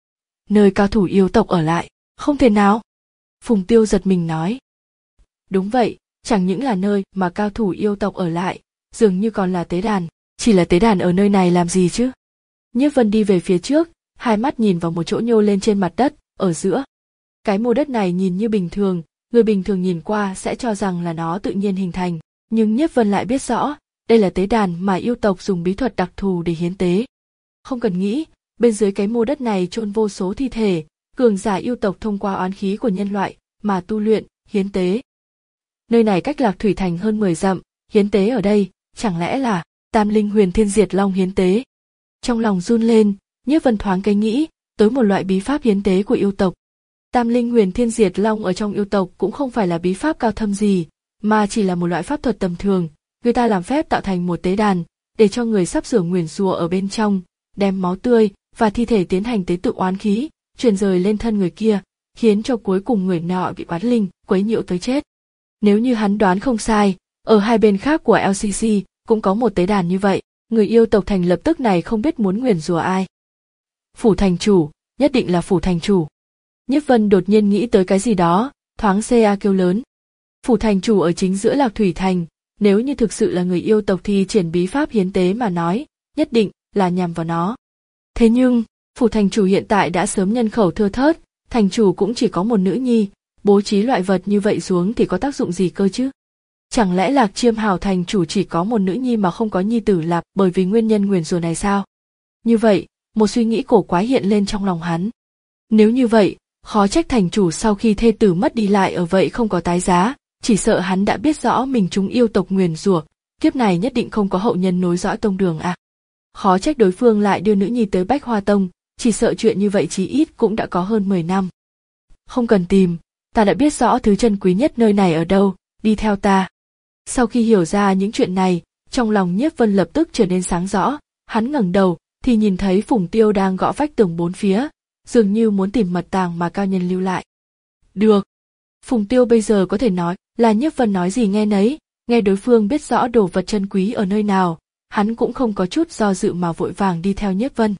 Nơi cao thủ yêu tộc ở lại, không thể nào. Phùng Tiêu giật mình nói. Đúng vậy, chẳng những là nơi mà cao thủ yêu tộc ở lại, dường như còn là tế đàn, chỉ là tế đàn ở nơi này làm gì chứ? Nhiếp Vân đi về phía trước, hai mắt nhìn vào một chỗ nhô lên trên mặt đất, ở giữa. Cái mô đất này nhìn như bình thường, người bình thường nhìn qua sẽ cho rằng là nó tự nhiên hình thành, nhưng Nhiếp Vân lại biết rõ, đây là tế đàn mà yêu tộc dùng bí thuật đặc thù để hiến tế. Không cần nghĩ, bên dưới cái mô đất này chôn vô số thi thể, cường giả yêu tộc thông qua oán khí của nhân loại mà tu luyện, hiến tế. Nơi này cách Lạc Thủy Thành hơn mười dặm, hiến tế ở đây, chẳng lẽ là Tam Linh Huyền Thiên Diệt Long hiến tế? Trong lòng run lên, Nhiếp Vân thoáng cái nghĩ tới một loại bí pháp hiến tế của yêu tộc. Tam Linh Huyền Thiên Diệt Long ở trong yêu tộc cũng không phải là bí pháp cao thâm gì, mà chỉ là một loại pháp thuật tầm thường, người ta làm phép tạo thành một tế đàn, để cho người sắp sửa nguyền rủa ở bên trong, đem máu tươi và thi thể tiến hành tế tự oán khí, truyền rời lên thân người kia, khiến cho cuối cùng người nọ bị oán linh quấy nhiễu tới chết. Nếu như hắn đoán không sai, ở hai bên khác của lờ xê xê cũng có một tế đàn như vậy, người yêu tộc thành lập tức này không biết muốn nguyền rủa ai. Phủ thành chủ, nhất định là phủ thành chủ. Nhiếp Vân đột nhiên nghĩ tới cái gì đó, thoáng ca kêu lớn. Phủ thành chủ ở chính giữa Lạc Thủy Thành, nếu như thực sự là người yêu tộc thì triển bí pháp hiến tế mà nói, nhất định là nhằm vào nó. Thế nhưng, phủ thành chủ hiện tại đã sớm nhân khẩu thưa thớt, thành chủ cũng chỉ có một nữ nhi, bố trí loại vật như vậy xuống thì có tác dụng gì cơ chứ? Chẳng lẽ Lạc Chiêm Hào thành chủ chỉ có một nữ nhi mà không có nhi tử là bởi vì nguyên nhân nguyền rủa này sao? Như vậy, một suy nghĩ cổ quái hiện lên trong lòng hắn. Nếu như vậy, khó trách thành chủ sau khi thê tử mất đi lại ở vậy không có tái giá, chỉ sợ hắn đã biết rõ mình chúng yêu tộc nguyền rủa, kiếp này nhất định không có hậu nhân nối dõi tông đường à. Khó trách đối phương lại đưa nữ nhi tới Bách Hoa Tông, chỉ sợ chuyện như vậy chí ít cũng đã có hơn mười năm. Không cần tìm, ta đã biết rõ thứ chân quý nhất nơi này ở đâu, đi theo ta. Sau khi hiểu ra những chuyện này, trong lòng Nhiếp Vân lập tức trở nên sáng rõ, hắn ngẩng đầu thì nhìn thấy Phùng Tiêu đang gõ vách tường bốn phía, dường như muốn tìm mật tàng mà cao nhân lưu lại. Được. Phùng Tiêu bây giờ có thể nói là Nhiếp Vân nói gì nghe nấy, nghe đối phương biết rõ đồ vật chân quý ở nơi nào, hắn cũng không có chút do dự mà vội vàng đi theo Nhiếp Vân.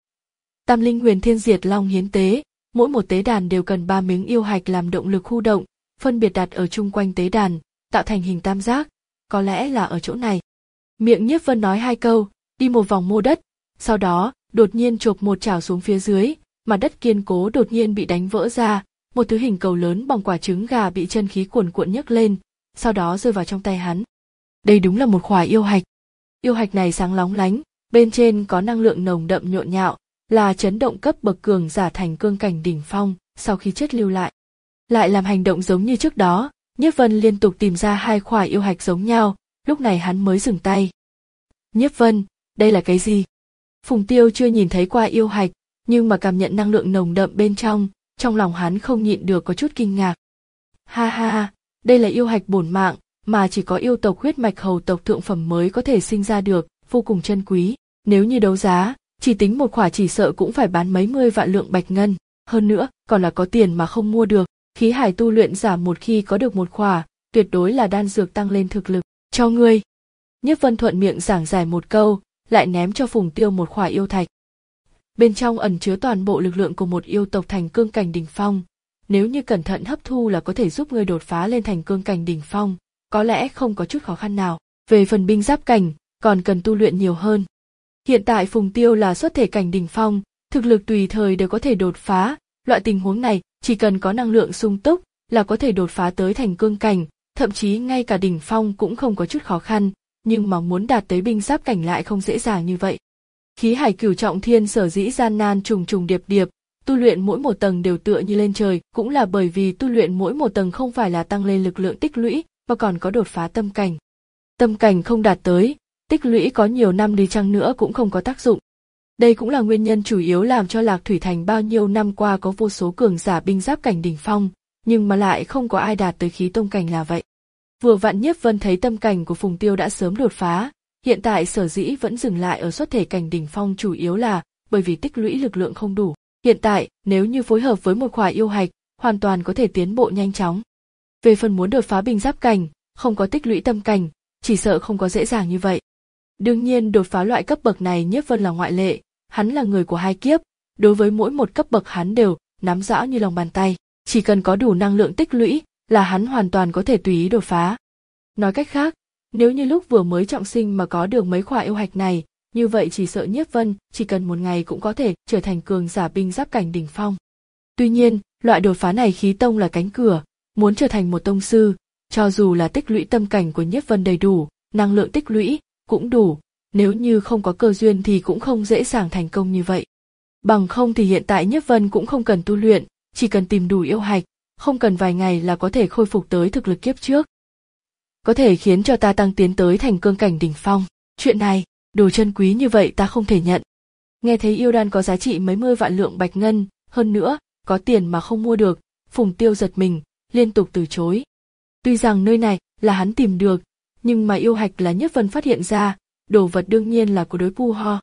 Tam Linh Huyền Thiên Diệt Long hiến tế, mỗi một tế đàn đều cần ba miếng yêu hạch làm động lực khu động, phân biệt đặt ở chung quanh tế đàn, tạo thành hình tam giác, có lẽ là ở chỗ này. Miệng Nhiếp Vân nói hai câu, đi một vòng mô đất, sau đó đột nhiên chộp một chảo xuống phía dưới, mặt đất kiên cố đột nhiên bị đánh vỡ ra, một thứ hình cầu lớn bằng quả trứng gà bị chân khí cuồn cuộn nhấc lên, sau đó rơi vào trong tay hắn. Đây đúng là một khỏa yêu hạch. Yêu hạch này sáng lóng lánh, bên trên có năng lượng nồng đậm nhộn nhạo, là chấn động cấp bậc cường giả thành cương cảnh đỉnh phong, sau khi chết lưu lại. Lại làm hành động giống như trước đó, Nhiếp Vân liên tục tìm ra hai khỏa yêu hạch giống nhau, lúc này hắn mới dừng tay. Nhiếp Vân, đây là cái gì? Phùng Tiêu chưa nhìn thấy qua yêu hạch, nhưng mà cảm nhận năng lượng nồng đậm bên trong, trong lòng hắn không nhịn được có chút kinh ngạc. Ha ha ha, đây là yêu hạch bổn mạng, mà chỉ có yêu tộc huyết mạch hầu tộc thượng phẩm mới có thể sinh ra được, vô cùng chân quý. Nếu như đấu giá, chỉ tính một khỏa chỉ sợ cũng phải bán mấy mươi vạn lượng bạch ngân, hơn nữa, còn là có tiền mà không mua được. Khí hải tu luyện giả một khi có được một khỏa, tuyệt đối là đan dược tăng lên thực lực. Cho ngươi. Nhiếp Vân thuận miệng giảng giải một câu, lại ném cho Phùng Tiêu một khỏa yêu thạch. Bên trong ẩn chứa toàn bộ lực lượng của một yêu tộc thành cương cảnh đỉnh phong. Nếu như cẩn thận hấp thu là có thể giúp ngươi đột phá lên thành cương cảnh đỉnh phong, có lẽ không có chút khó khăn nào. Về phần binh giáp cảnh, còn cần tu luyện nhiều hơn. Hiện tại Phùng Tiêu là xuất thể cảnh đỉnh phong, thực lực tùy thời đều có thể đột phá, loại tình huống này, chỉ cần có năng lượng sung túc, là có thể đột phá tới thành cương cảnh, thậm chí ngay cả đỉnh phong cũng không có chút khó khăn, nhưng mà muốn đạt tới binh giáp cảnh lại không dễ dàng như vậy. Khí hải cửu trọng thiên sở dĩ gian nan trùng trùng điệp điệp, tu luyện mỗi một tầng đều tựa như lên trời, cũng là bởi vì tu luyện mỗi một tầng không phải là tăng lên lực lượng tích lũy, mà còn có đột phá tâm cảnh. Tâm cảnh không đạt tới, tích lũy có nhiều năm đi chăng nữa cũng không có tác dụng. Đây cũng là nguyên nhân chủ yếu làm cho Lạc Thủy Thành bao nhiêu năm qua có vô số cường giả binh giáp cảnh đỉnh phong, nhưng mà lại không có ai đạt tới khí tông cảnh là vậy. Vừa vặn Nhiếp Vân thấy tâm cảnh của Phùng Tiêu đã sớm đột phá, hiện tại sở dĩ vẫn dừng lại ở xuất thể cảnh đỉnh phong chủ yếu là bởi vì tích lũy lực lượng không đủ. Hiện tại, nếu như phối hợp với một khỏa yêu hạch, hoàn toàn có thể tiến bộ nhanh chóng. Về phần muốn đột phá binh giáp cảnh, không có tích lũy tâm cảnh, chỉ sợ không có dễ dàng như vậy. Đương nhiên đột phá loại cấp bậc này Nhiếp Vân là ngoại lệ, hắn là người của hai kiếp, đối với mỗi một cấp bậc hắn đều nắm rõ như lòng bàn tay, chỉ cần có đủ năng lượng tích lũy là hắn hoàn toàn có thể tùy ý đột phá. Nói cách khác, nếu như lúc vừa mới trọng sinh mà có được mấy khỏa yêu hạch này, như vậy chỉ sợ Nhiếp Vân chỉ cần một ngày cũng có thể trở thành cường giả binh giáp cảnh đỉnh phong. Tuy nhiên, loại đột phá này khí tông là cánh cửa, muốn trở thành một tông sư, cho dù là tích lũy tâm cảnh của Nhiếp Vân đầy đủ, năng lượng tích lũy cũng đủ, nếu như không có cơ duyên thì cũng không dễ dàng thành công như vậy. Bằng không thì hiện tại Nhiếp Vân cũng không cần tu luyện, chỉ cần tìm đủ yêu hạch, không cần vài ngày là có thể khôi phục tới thực lực kiếp trước. Có thể khiến cho ta tăng tiến tới thành cương cảnh đỉnh phong, chuyện này, đồ chân quý như vậy ta không thể nhận. Nghe thấy yêu đan có giá trị mấy mươi vạn lượng bạch ngân, hơn nữa, có tiền mà không mua được, Phùng Tiêu giật mình, liên tục từ chối. Tuy rằng nơi này là hắn tìm được, nhưng mà yêu hạch là Nhiếp Vân phát hiện ra, đồ vật đương nhiên là của đối Pu Ho.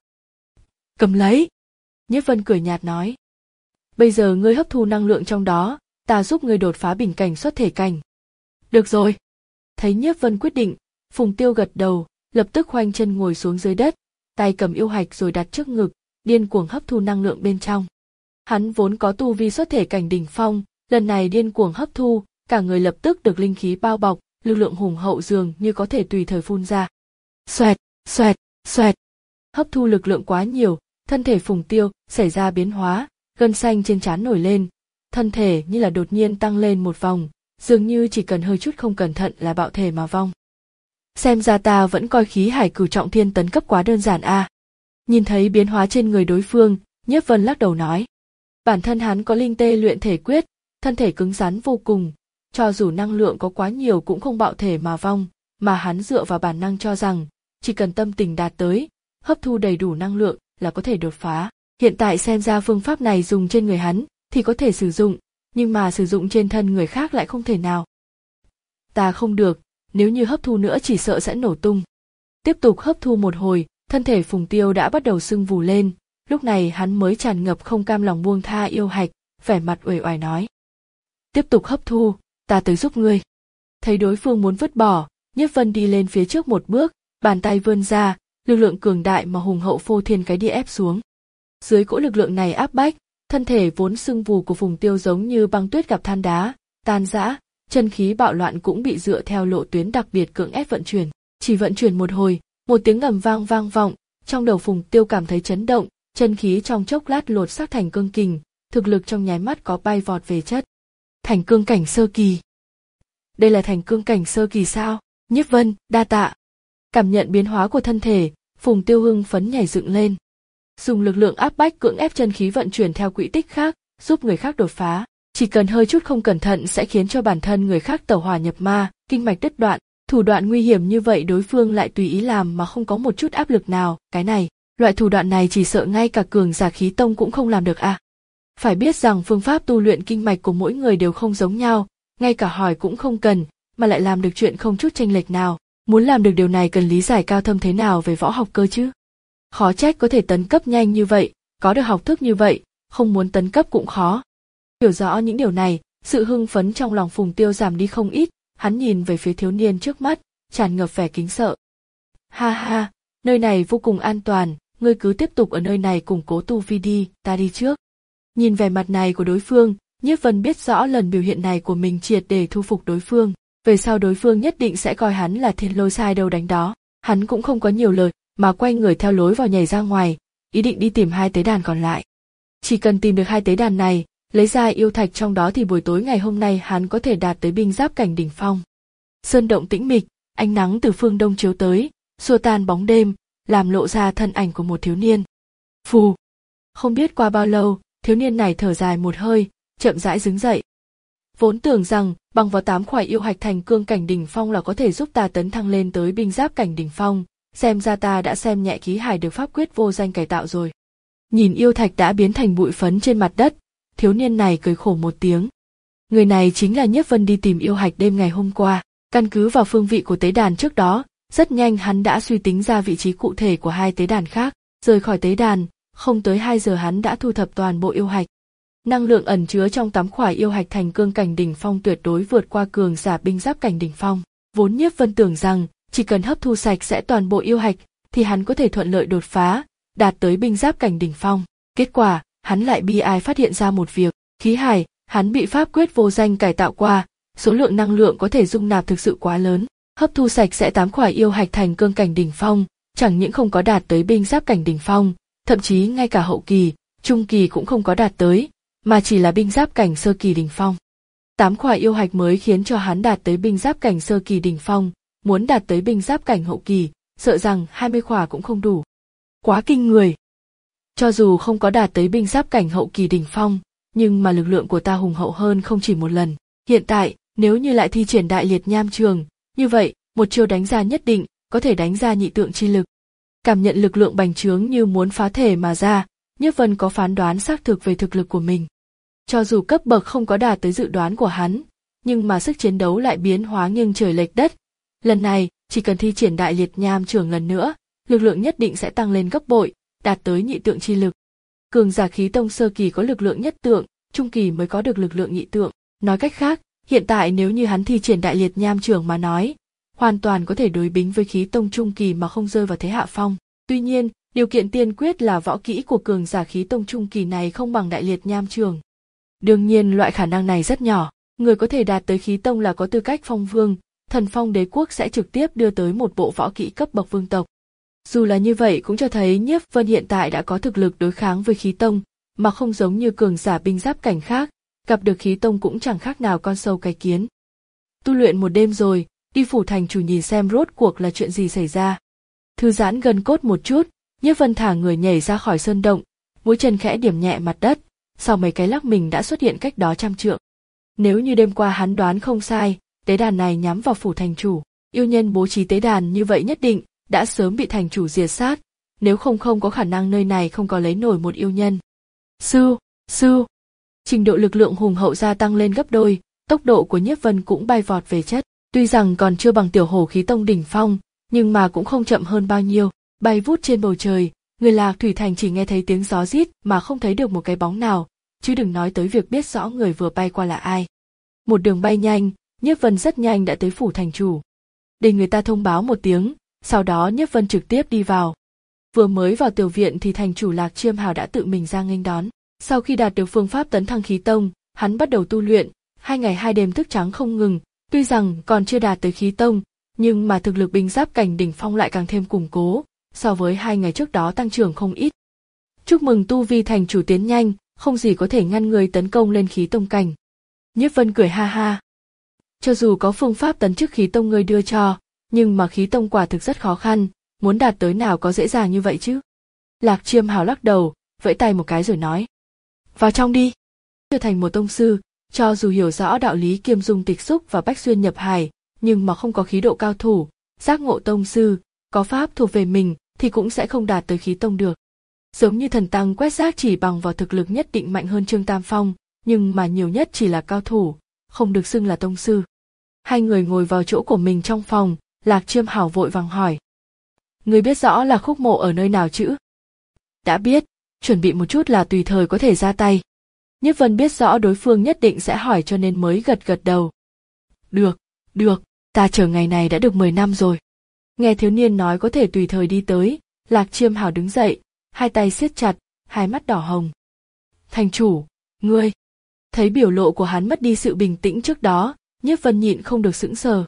Cầm lấy. Nhiếp Vân cười nhạt nói. Bây giờ ngươi hấp thu năng lượng trong đó, ta giúp ngươi đột phá bình cảnh xuất thể cảnh. Được rồi. Thấy Nhiếp Vân quyết định, Phùng Tiêu gật đầu, lập tức khoanh chân ngồi xuống dưới đất, tay cầm yêu hạch rồi đặt trước ngực, điên cuồng hấp thu năng lượng bên trong. Hắn vốn có tu vi xuất thể cảnh đỉnh phong, lần này điên cuồng hấp thu, cả người lập tức được linh khí bao bọc, lực lượng hùng hậu dường như có thể tùy thời phun ra. Xoẹt, xoẹt, xoẹt. Hấp thu lực lượng quá nhiều, thân thể Phùng Tiêu xảy ra biến hóa, gân xanh trên trán nổi lên, thân thể như là đột nhiên tăng lên một vòng, dường như chỉ cần hơi chút không cẩn thận là bạo thể mà vong. Xem ra ta vẫn coi khí hải cửu trọng thiên tấn cấp quá đơn giản a. À. Nhìn thấy biến hóa trên người đối phương, Nhiếp Vân lắc đầu nói. Bản thân hắn có linh tê luyện thể quyết, thân thể cứng rắn vô cùng, cho dù năng lượng có quá nhiều cũng không bạo thể mà vong, mà hắn dựa vào bản năng cho rằng, chỉ cần tâm tình đạt tới, hấp thu đầy đủ năng lượng là có thể đột phá. Hiện tại xem ra phương pháp này dùng trên người hắn thì có thể sử dụng, nhưng mà sử dụng trên thân người khác lại không thể nào. Ta không được, nếu như hấp thu nữa chỉ sợ sẽ nổ tung. Tiếp tục hấp thu một hồi, thân thể Phùng Tiêu đã bắt đầu sưng vù lên, lúc này hắn mới tràn ngập không cam lòng buông tha yêu hạch, vẻ mặt uể oải nói. Tiếp tục hấp thu, ta tới giúp ngươi. Thấy đối phương muốn vứt bỏ, Nhiếp Vân đi lên phía trước một bước, bàn tay vươn ra, lực lượng cường đại mà hùng hậu phô thiên cái địa ép xuống. Dưới cỗ lực lượng này áp bách, thân thể vốn sưng vù của Phùng Tiêu giống như băng tuyết gặp than đá, tan rã, chân khí bạo loạn cũng bị dựa theo lộ tuyến đặc biệt cưỡng ép vận chuyển. Chỉ vận chuyển một hồi, một tiếng ngầm vang vang vọng, trong đầu Phùng Tiêu cảm thấy chấn động, chân khí trong chốc lát lột xác thành cương kình, thực lực trong nháy mắt có bay vọt về chất. Thành cương cảnh sơ kỳ. Đây là thành cương cảnh sơ kỳ sao? Nhiếp Vân, đa tạ. Cảm nhận biến hóa của thân thể, Phùng Tiêu hưng phấn nhảy dựng lên. Dùng lực lượng áp bách cưỡng ép chân khí vận chuyển theo quỹ tích khác, giúp người khác đột phá. Chỉ cần hơi chút không cẩn thận sẽ khiến cho bản thân người khác tẩu hỏa nhập ma, kinh mạch đứt đoạn. Thủ đoạn nguy hiểm như vậy đối phương lại tùy ý làm mà không có một chút áp lực nào, cái này, Loại thủ đoạn này chỉ sợ ngay cả cường giả khí tông cũng không làm được à. Phải biết rằng phương pháp tu luyện kinh mạch của mỗi người đều không giống nhau, ngay cả hỏi cũng không cần, mà lại làm được chuyện không chút chênh lệch nào. Muốn làm được điều này cần lý giải cao thâm thế nào về võ học cơ chứ? Khó trách có thể tấn cấp nhanh như vậy, có được học thức như vậy, không muốn tấn cấp cũng khó. Hiểu rõ những điều này, sự hưng phấn trong lòng Phùng Tiêu giảm đi không ít, hắn nhìn về phía thiếu niên trước mắt, tràn ngập vẻ kính sợ. Ha ha, nơi này vô cùng an toàn, ngươi cứ tiếp tục ở nơi này củng cố tu vi đi, ta đi trước. Nhìn vẻ mặt này của đối phương, Nhiếp Vân biết rõ lần biểu hiện này của mình triệt để thu phục đối phương, về sau đối phương nhất định sẽ coi hắn là thiên lôi sai đâu đánh đó. Hắn cũng không có nhiều lời, mà quay người theo lối vào nhảy ra ngoài, ý định đi tìm hai tế đàn còn lại. Chỉ cần tìm được hai tế đàn này, lấy ra yêu thạch trong đó thì buổi tối ngày hôm nay hắn có thể đạt tới binh giáp cảnh đỉnh phong. Sơn động tĩnh mịch, ánh nắng từ phương đông chiếu tới, xua tan bóng đêm, làm lộ ra thân ảnh của một thiếu niên. Phù! Không biết qua bao lâu, thiếu niên này thở dài một hơi, chậm rãi đứng dậy. Vốn tưởng rằng bằng vào tám khoải yêu hạch thành cương cảnh đỉnh phong là có thể giúp ta tấn thăng lên tới binh giáp cảnh đỉnh phong, xem ra ta đã xem nhẹ khí hải được pháp quyết vô danh cải tạo rồi. Nhìn yêu thạch đã biến thành bụi phấn trên mặt đất, thiếu niên này cười khổ một tiếng. Người này chính là Nhiếp Vân đi tìm yêu hạch đêm ngày hôm qua, căn cứ vào phương vị của tế đàn trước đó, rất nhanh hắn đã suy tính ra vị trí cụ thể của hai tế đàn khác, rời khỏi tế đàn, không tới hai giờ hắn đã thu thập toàn bộ yêu hạch. Năng lượng ẩn chứa trong tám khoải yêu hạch thành cương cảnh đỉnh phong tuyệt đối vượt qua cường giả binh giáp cảnh đỉnh phong. Vốn Nhiếp Vân tưởng rằng chỉ cần hấp thu sạch sẽ toàn bộ yêu hạch thì hắn có thể thuận lợi đột phá, đạt tới binh giáp cảnh đỉnh phong. Kết quả, hắn lại bi ai phát hiện ra một việc, khí hải, hắn bị pháp quyết vô danh cải tạo qua, số lượng năng lượng có thể dung nạp thực sự quá lớn, hấp thu sạch sẽ tám khoải yêu hạch thành cương cảnh đỉnh phong, chẳng những không có đạt tới binh giáp cảnh đỉnh phong, thậm chí ngay cả hậu kỳ, trung kỳ cũng không có đạt tới, mà chỉ là binh giáp cảnh sơ kỳ đỉnh phong. Tám khoải yêu hạch mới khiến cho hắn đạt tới binh giáp cảnh sơ kỳ đỉnh phong, muốn đạt tới binh giáp cảnh hậu kỳ, sợ rằng hai mươi khỏa cũng không đủ. Quá kinh người. Cho dù không có đạt tới binh giáp cảnh hậu kỳ đỉnh phong, nhưng mà lực lượng của ta hùng hậu hơn không chỉ một lần. Hiện tại, nếu như lại thi triển đại liệt nham trường, như vậy, một chiêu đánh ra nhất định, có thể đánh ra nhị tượng chi lực. Cảm nhận lực lượng bành trướng như muốn phá thể mà ra, Nhiếp Vân có phán đoán xác thực về thực lực của mình. Cho dù cấp bậc không có đạt tới dự đoán của hắn, nhưng mà sức chiến đấu lại biến hóa nghiêng trời lệch đất. Lần này, chỉ cần thi triển đại liệt nham trường lần nữa, lực lượng nhất định sẽ tăng lên gấp bội, đạt tới nhị tượng chi lực. Cường giả khí tông sơ kỳ có lực lượng nhất tượng, trung kỳ mới có được lực lượng nhị tượng. Nói cách khác, hiện tại nếu như hắn thi triển đại liệt nham trường mà nói, hoàn toàn có thể đối bính với khí tông trung kỳ mà không rơi vào thế hạ phong. Tuy nhiên, điều kiện tiên quyết là võ kỹ của cường giả khí tông trung kỳ này không bằng đại liệt nham trường. Đương nhiên loại khả năng này rất nhỏ, người có thể đạt tới khí tông là có tư cách phong vương, thần phong đế quốc sẽ trực tiếp đưa tới một bộ võ kỹ cấp bậc vương tộc. Dù là như vậy cũng cho thấy Nhiếp Vân hiện tại đã có thực lực đối kháng với khí tông, mà không giống như cường giả binh giáp cảnh khác, gặp được khí tông cũng chẳng khác nào con sâu cái kiến. Tu luyện một đêm rồi, đi phủ thành chủ nhìn xem rốt cuộc là chuyện gì xảy ra. Thư giãn gân cốt một chút, Nhiếp Vân thả người nhảy ra khỏi sơn động, mũi chân khẽ điểm nhẹ mặt đất, sau mấy cái lắc mình đã xuất hiện cách đó trăm trượng. Nếu như đêm qua hắn đoán không sai, tế đàn này nhắm vào phủ thành chủ, yêu nhân bố trí tế đàn như vậy nhất định đã sớm bị thành chủ diệt sát, nếu không không có khả năng nơi này không có lấy nổi một yêu nhân. Sư, sư, trình độ lực lượng hùng hậu gia tăng lên gấp đôi, tốc độ của Nhiếp Vân cũng bay vọt về chất, tuy rằng còn chưa bằng tiểu hổ khí tông đỉnh phong, nhưng mà cũng không chậm hơn bao nhiêu, bay vút trên bầu trời, người Lạc Thủy Thành chỉ nghe thấy tiếng gió rít mà không thấy được một cái bóng nào, chứ đừng nói tới việc biết rõ người vừa bay qua là ai. Một đường bay nhanh, Nhiếp Vân rất nhanh đã tới phủ thành chủ. Để người ta thông báo một tiếng, sau đó Nhiếp Vân trực tiếp đi vào. Vừa mới vào tiểu viện thì thành chủ Lạc Chiêm Hào đã tự mình ra nghênh đón. Sau khi đạt được phương pháp tấn thăng khí tông, hắn bắt đầu tu luyện, hai ngày hai đêm thức trắng không ngừng, tuy rằng còn chưa đạt tới khí tông, nhưng mà thực lực binh giáp cảnh đỉnh phong lại càng thêm củng cố, so với hai ngày trước đó tăng trưởng không ít. Chúc mừng tu vi thành chủ tiến nhanh, không gì có thể ngăn người tấn công lên khí tông cảnh. Nhiếp Vân cười ha ha. Cho dù có phương pháp tấn chức khí tông ngươi đưa cho, nhưng mà khí tông quả thực rất khó khăn, muốn đạt tới nào có dễ dàng như vậy chứ. Lạc Chiêm Hào lắc đầu, vẫy tay một cái rồi nói. Vào trong đi. Trở thành một tông sư, cho dù hiểu rõ đạo lý kiêm dung tịch xúc và bách xuyên nhập hải, nhưng mà không có khí độ cao thủ, giác ngộ tông sư, có pháp thuộc về mình, thì cũng sẽ không đạt tới khí tông được. Giống như thần tăng quét rác chỉ bằng vào thực lực nhất định mạnh hơn Trương Tam Phong, nhưng mà nhiều nhất chỉ là cao thủ, không được xưng là tông sư. Hai người ngồi vào chỗ của mình trong phòng, Lạc Chiêm Hảo vội vàng hỏi. Ngươi biết rõ là Khúc Mộ ở nơi nào chứ? Đã biết, chuẩn bị một chút là tùy thời có thể ra tay. Nhiếp Vân biết rõ đối phương nhất định sẽ hỏi cho nên mới gật gật đầu. Được, được, ta chờ ngày này đã được mười năm rồi. Nghe thiếu niên nói có thể tùy thời đi tới, Lạc Chiêm Hảo đứng dậy, hai tay siết chặt, hai mắt đỏ hồng. Thành chủ, ngươi. Thấy biểu lộ của hắn mất đi sự bình tĩnh trước đó, Nhiếp Vân nhịn không được sững sờ.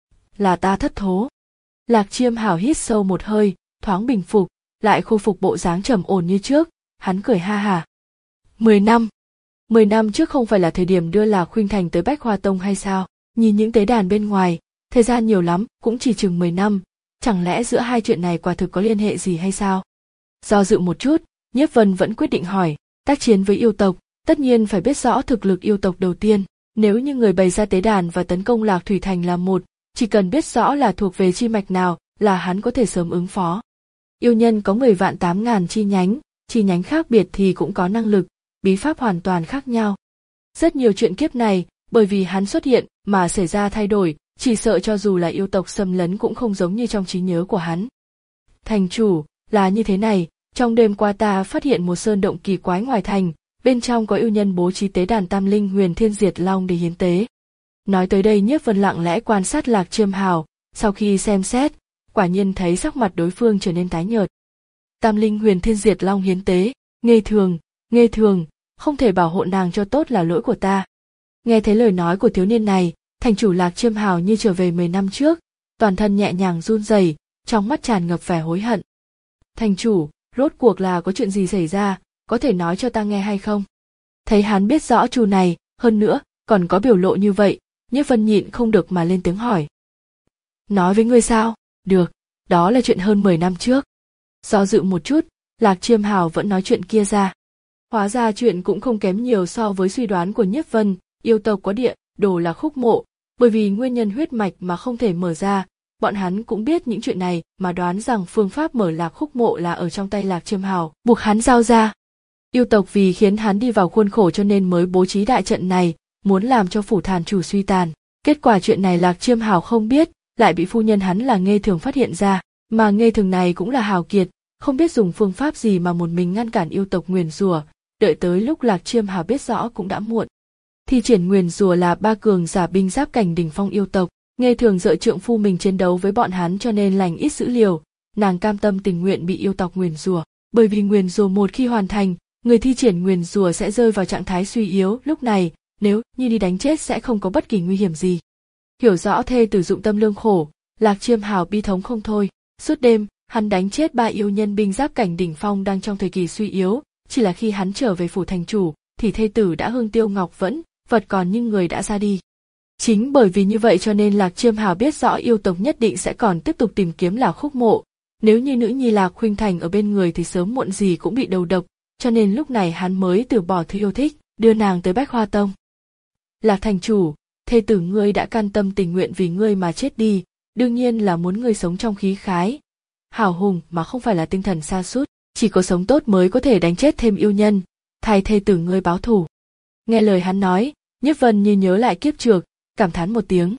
Là ta thất thố. Lạc Chiêm Hảo hít sâu một hơi, thoáng bình phục, lại khôi phục bộ dáng trầm ổn như trước, hắn cười ha hả. Mười năm. Mười năm trước không phải là thời điểm đưa Lạc Khuynh Thành tới Bách Hoa Tông hay sao? Nhìn những tế đàn bên ngoài, thời gian nhiều lắm, cũng chỉ chừng mười năm, chẳng lẽ giữa hai chuyện này quả thực có liên hệ gì hay sao? Do dự một chút, Nhiếp Vân vẫn quyết định hỏi, tác chiến với yêu tộc, tất nhiên phải biết rõ thực lực yêu tộc đầu tiên, nếu như người bày ra tế đàn và tấn công Lạc Thủy Thành là một, chỉ cần biết rõ là thuộc về chi mạch nào là hắn có thể sớm ứng phó. Yêu nhân có mười vạn tám ngàn chi nhánh, chi nhánh khác biệt thì cũng có năng lực, bí pháp hoàn toàn khác nhau. Rất nhiều chuyện kiếp này, bởi vì hắn xuất hiện mà xảy ra thay đổi, chỉ sợ cho dù là yêu tộc xâm lấn cũng không giống như trong trí nhớ của hắn. Thành chủ, là như thế này, trong đêm qua ta phát hiện một sơn động kỳ quái ngoài thành, bên trong có yêu nhân bố trí tế đàn Tam Linh Huyền Thiên Diệt Long để hiến tế. Nói tới đây Nhiếp Vân lặng lẽ quan sát Lạc Chiêm Hảo, sau khi xem xét, quả nhiên thấy sắc mặt đối phương trở nên tái nhợt. Tam Linh Huyền Thiên Diệt Long hiến tế, nghê thường, nghê thường, không thể bảo hộ nàng cho tốt là lỗi của ta. Nghe thấy lời nói của thiếu niên này, thành chủ Lạc Chiêm Hảo như trở về mười năm trước, toàn thân nhẹ nhàng run rẩy, trong mắt tràn ngập vẻ hối hận. Thành chủ, rốt cuộc là có chuyện gì xảy ra, có thể nói cho ta nghe hay không? Thấy hắn biết rõ chu này, hơn nữa, còn có biểu lộ như vậy, Nhiếp Vân nhịn không được mà lên tiếng hỏi. Nói với ngươi sao? Được, đó là chuyện hơn mười năm trước. Do dự một chút, Lạc Chiêm Hảo vẫn nói chuyện kia ra. Hóa ra chuyện cũng không kém nhiều so với suy đoán của Nhiếp Vân, yêu tộc có địa, đồ là Khúc Mộ, bởi vì nguyên nhân huyết mạch mà không thể mở ra, bọn hắn cũng biết những chuyện này mà đoán rằng phương pháp mở Lạc Khúc Mộ là ở trong tay Lạc Chiêm Hảo, buộc hắn giao ra. Yêu tộc vì khiến hắn đi vào khuôn khổ cho nên mới bố trí đại trận này, muốn làm cho phủ Thàn chủ suy tàn. Kết quả chuyện này Lạc Chiêm Hảo không biết, lại bị phu nhân hắn là Nghê Thường phát hiện ra, mà Nghê Thường này cũng là hào kiệt, không biết dùng phương pháp gì mà một mình ngăn cản yêu tộc nguyền rủa, đợi tới lúc Lạc Chiêm Hảo biết rõ cũng đã muộn. Thi triển nguyền rủa là ba cường giả binh giáp cảnh đỉnh phong yêu tộc, Nghê Thường dợ trượng phu mình chiến đấu với bọn hắn cho nên lành ít dữ liều, nàng cam tâm tình nguyện bị yêu tộc nguyền rủa, bởi vì nguyền rủa một khi hoàn thành, người thi triển nguyền rủa sẽ rơi vào trạng thái suy yếu, lúc này, nếu như đi đánh chết sẽ không có bất kỳ nguy hiểm gì. Hiểu rõ thê tử dụng tâm lương khổ, Lạc Chiêm Hảo bi thống không thôi, suốt đêm, hắn đánh chết ba yêu nhân binh giáp cảnh đỉnh phong đang trong thời kỳ suy yếu, chỉ là khi hắn trở về phủ thành chủ, thì thê tử đã hương tiêu ngọc vẫn, vật còn nhưng người đã ra đi. Chính bởi vì như vậy cho nên Lạc Chiêm Hảo biết rõ yêu tộc nhất định sẽ còn tiếp tục tìm kiếm Lạc Khúc Mộ, nếu như nữ nhi Lạc Khuynh Thành ở bên người thì sớm muộn gì cũng bị đầu độc, cho nên lúc này hắn mới từ bỏ thứ yêu thích, đưa nàng tới Bách Hoa Tông. Lạc thành chủ, thê tử ngươi đã can tâm tình nguyện vì ngươi mà chết đi, đương nhiên là muốn ngươi sống trong khí khái hào hùng mà không phải là tinh thần sa sút, chỉ có sống tốt mới có thể đánh chết thêm yêu nhân, thay thê tử ngươi báo thù. Nghe lời hắn nói, Nhiếp Vân như nhớ lại kiếp trước, cảm thán một tiếng.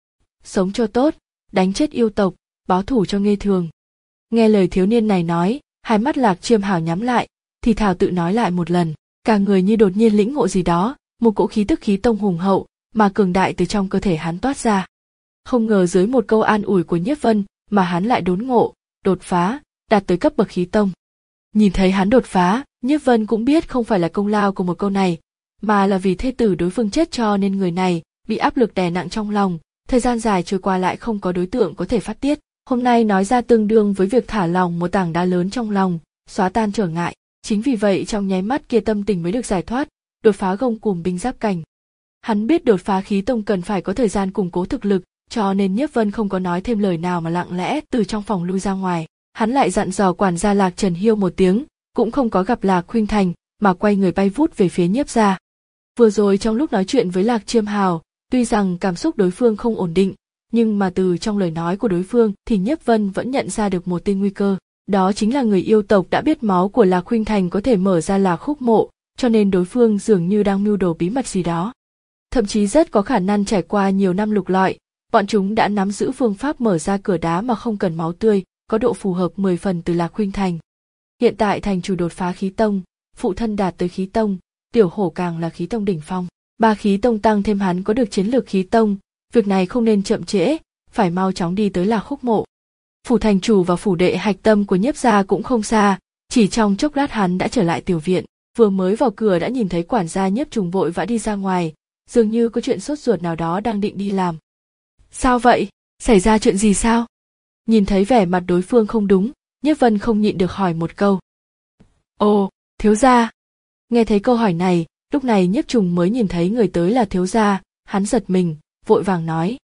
Sống cho tốt, đánh chết yêu tộc, báo thù cho Nghê Thường. Nghe lời thiếu niên này nói, hai mắt Lạc Chiêm Hảo nhắm lại, thì thào tự nói lại một lần, cả người như đột nhiên lĩnh ngộ gì đó, một cỗ khí tức khí tông hùng hậu mà cường đại từ trong cơ thể hắn toát ra. Không ngờ dưới một câu an ủi của Nhiếp Vân mà hắn lại đốn ngộ, đột phá, đạt tới cấp bậc khí tông. Nhìn thấy hắn đột phá, Nhiếp Vân cũng biết không phải là công lao của một câu này, mà là vì thê tử đối phương chết cho nên người này bị áp lực đè nặng trong lòng, thời gian dài trôi qua lại không có đối tượng có thể phát tiết. Hôm nay nói ra tương đương với việc thả lỏng một tảng đá lớn trong lòng, xóa tan trở ngại. Chính vì vậy trong nháy mắt kia tâm tình mới được giải thoát, đột phá gông cùm binh giáp cảnh. Hắn biết đột phá khí tông cần phải có thời gian củng cố thực lực, cho nên Nhiếp Vân không có nói thêm lời nào mà lặng lẽ từ trong phòng lui ra ngoài. Hắn lại dặn dò quản gia Lạc Trần Hiêu một tiếng, cũng không có gặp Lạc Khuynh Thành, mà quay người bay vút về phía Nhiếp gia. Vừa rồi trong lúc nói chuyện với Lạc Chiêm Hảo, tuy rằng cảm xúc đối phương không ổn định, nhưng mà từ trong lời nói của đối phương thì Nhiếp Vân vẫn nhận ra được một tia nguy cơ. Đó chính là người yêu tộc đã biết máu của Lạc Khuynh Thành có thể mở ra Lạc Khúc Mộ, cho nên đối phương dường như đang mưu đồ bí mật gì đó. Thậm chí rất có khả năng trải qua nhiều năm lục lọi, bọn chúng đã nắm giữ phương pháp mở ra cửa đá mà không cần máu tươi, có độ phù hợp mười phần từ Lạc Khuynh Thành. Hiện tại thành chủ đột phá khí tông, phụ thân đạt tới khí tông, tiểu hổ càng là khí tông đỉnh phong. Ba khí tông tăng thêm hắn có được chiến lược khí tông, việc này không nên chậm trễ, phải mau chóng đi tới Lạc Khúc Mộ. Phủ thành chủ và phủ đệ hạch tâm của Nhiếp gia cũng không xa, chỉ trong chốc lát hắn đã trở lại tiểu viện, vừa mới vào cửa đã nhìn thấy quản gia Nhiếp Trùng vội vã đi ra ngoài, dường như có chuyện sốt ruột nào đó đang định đi làm. Sao vậy? Xảy ra chuyện gì sao? Nhìn thấy vẻ mặt đối phương không đúng, Nhiếp Vân không nhịn được hỏi một câu. Ồ, thiếu gia. Nghe thấy câu hỏi này, lúc này Nhiếp Trùng mới nhìn thấy người tới là thiếu gia, hắn giật mình, vội vàng nói.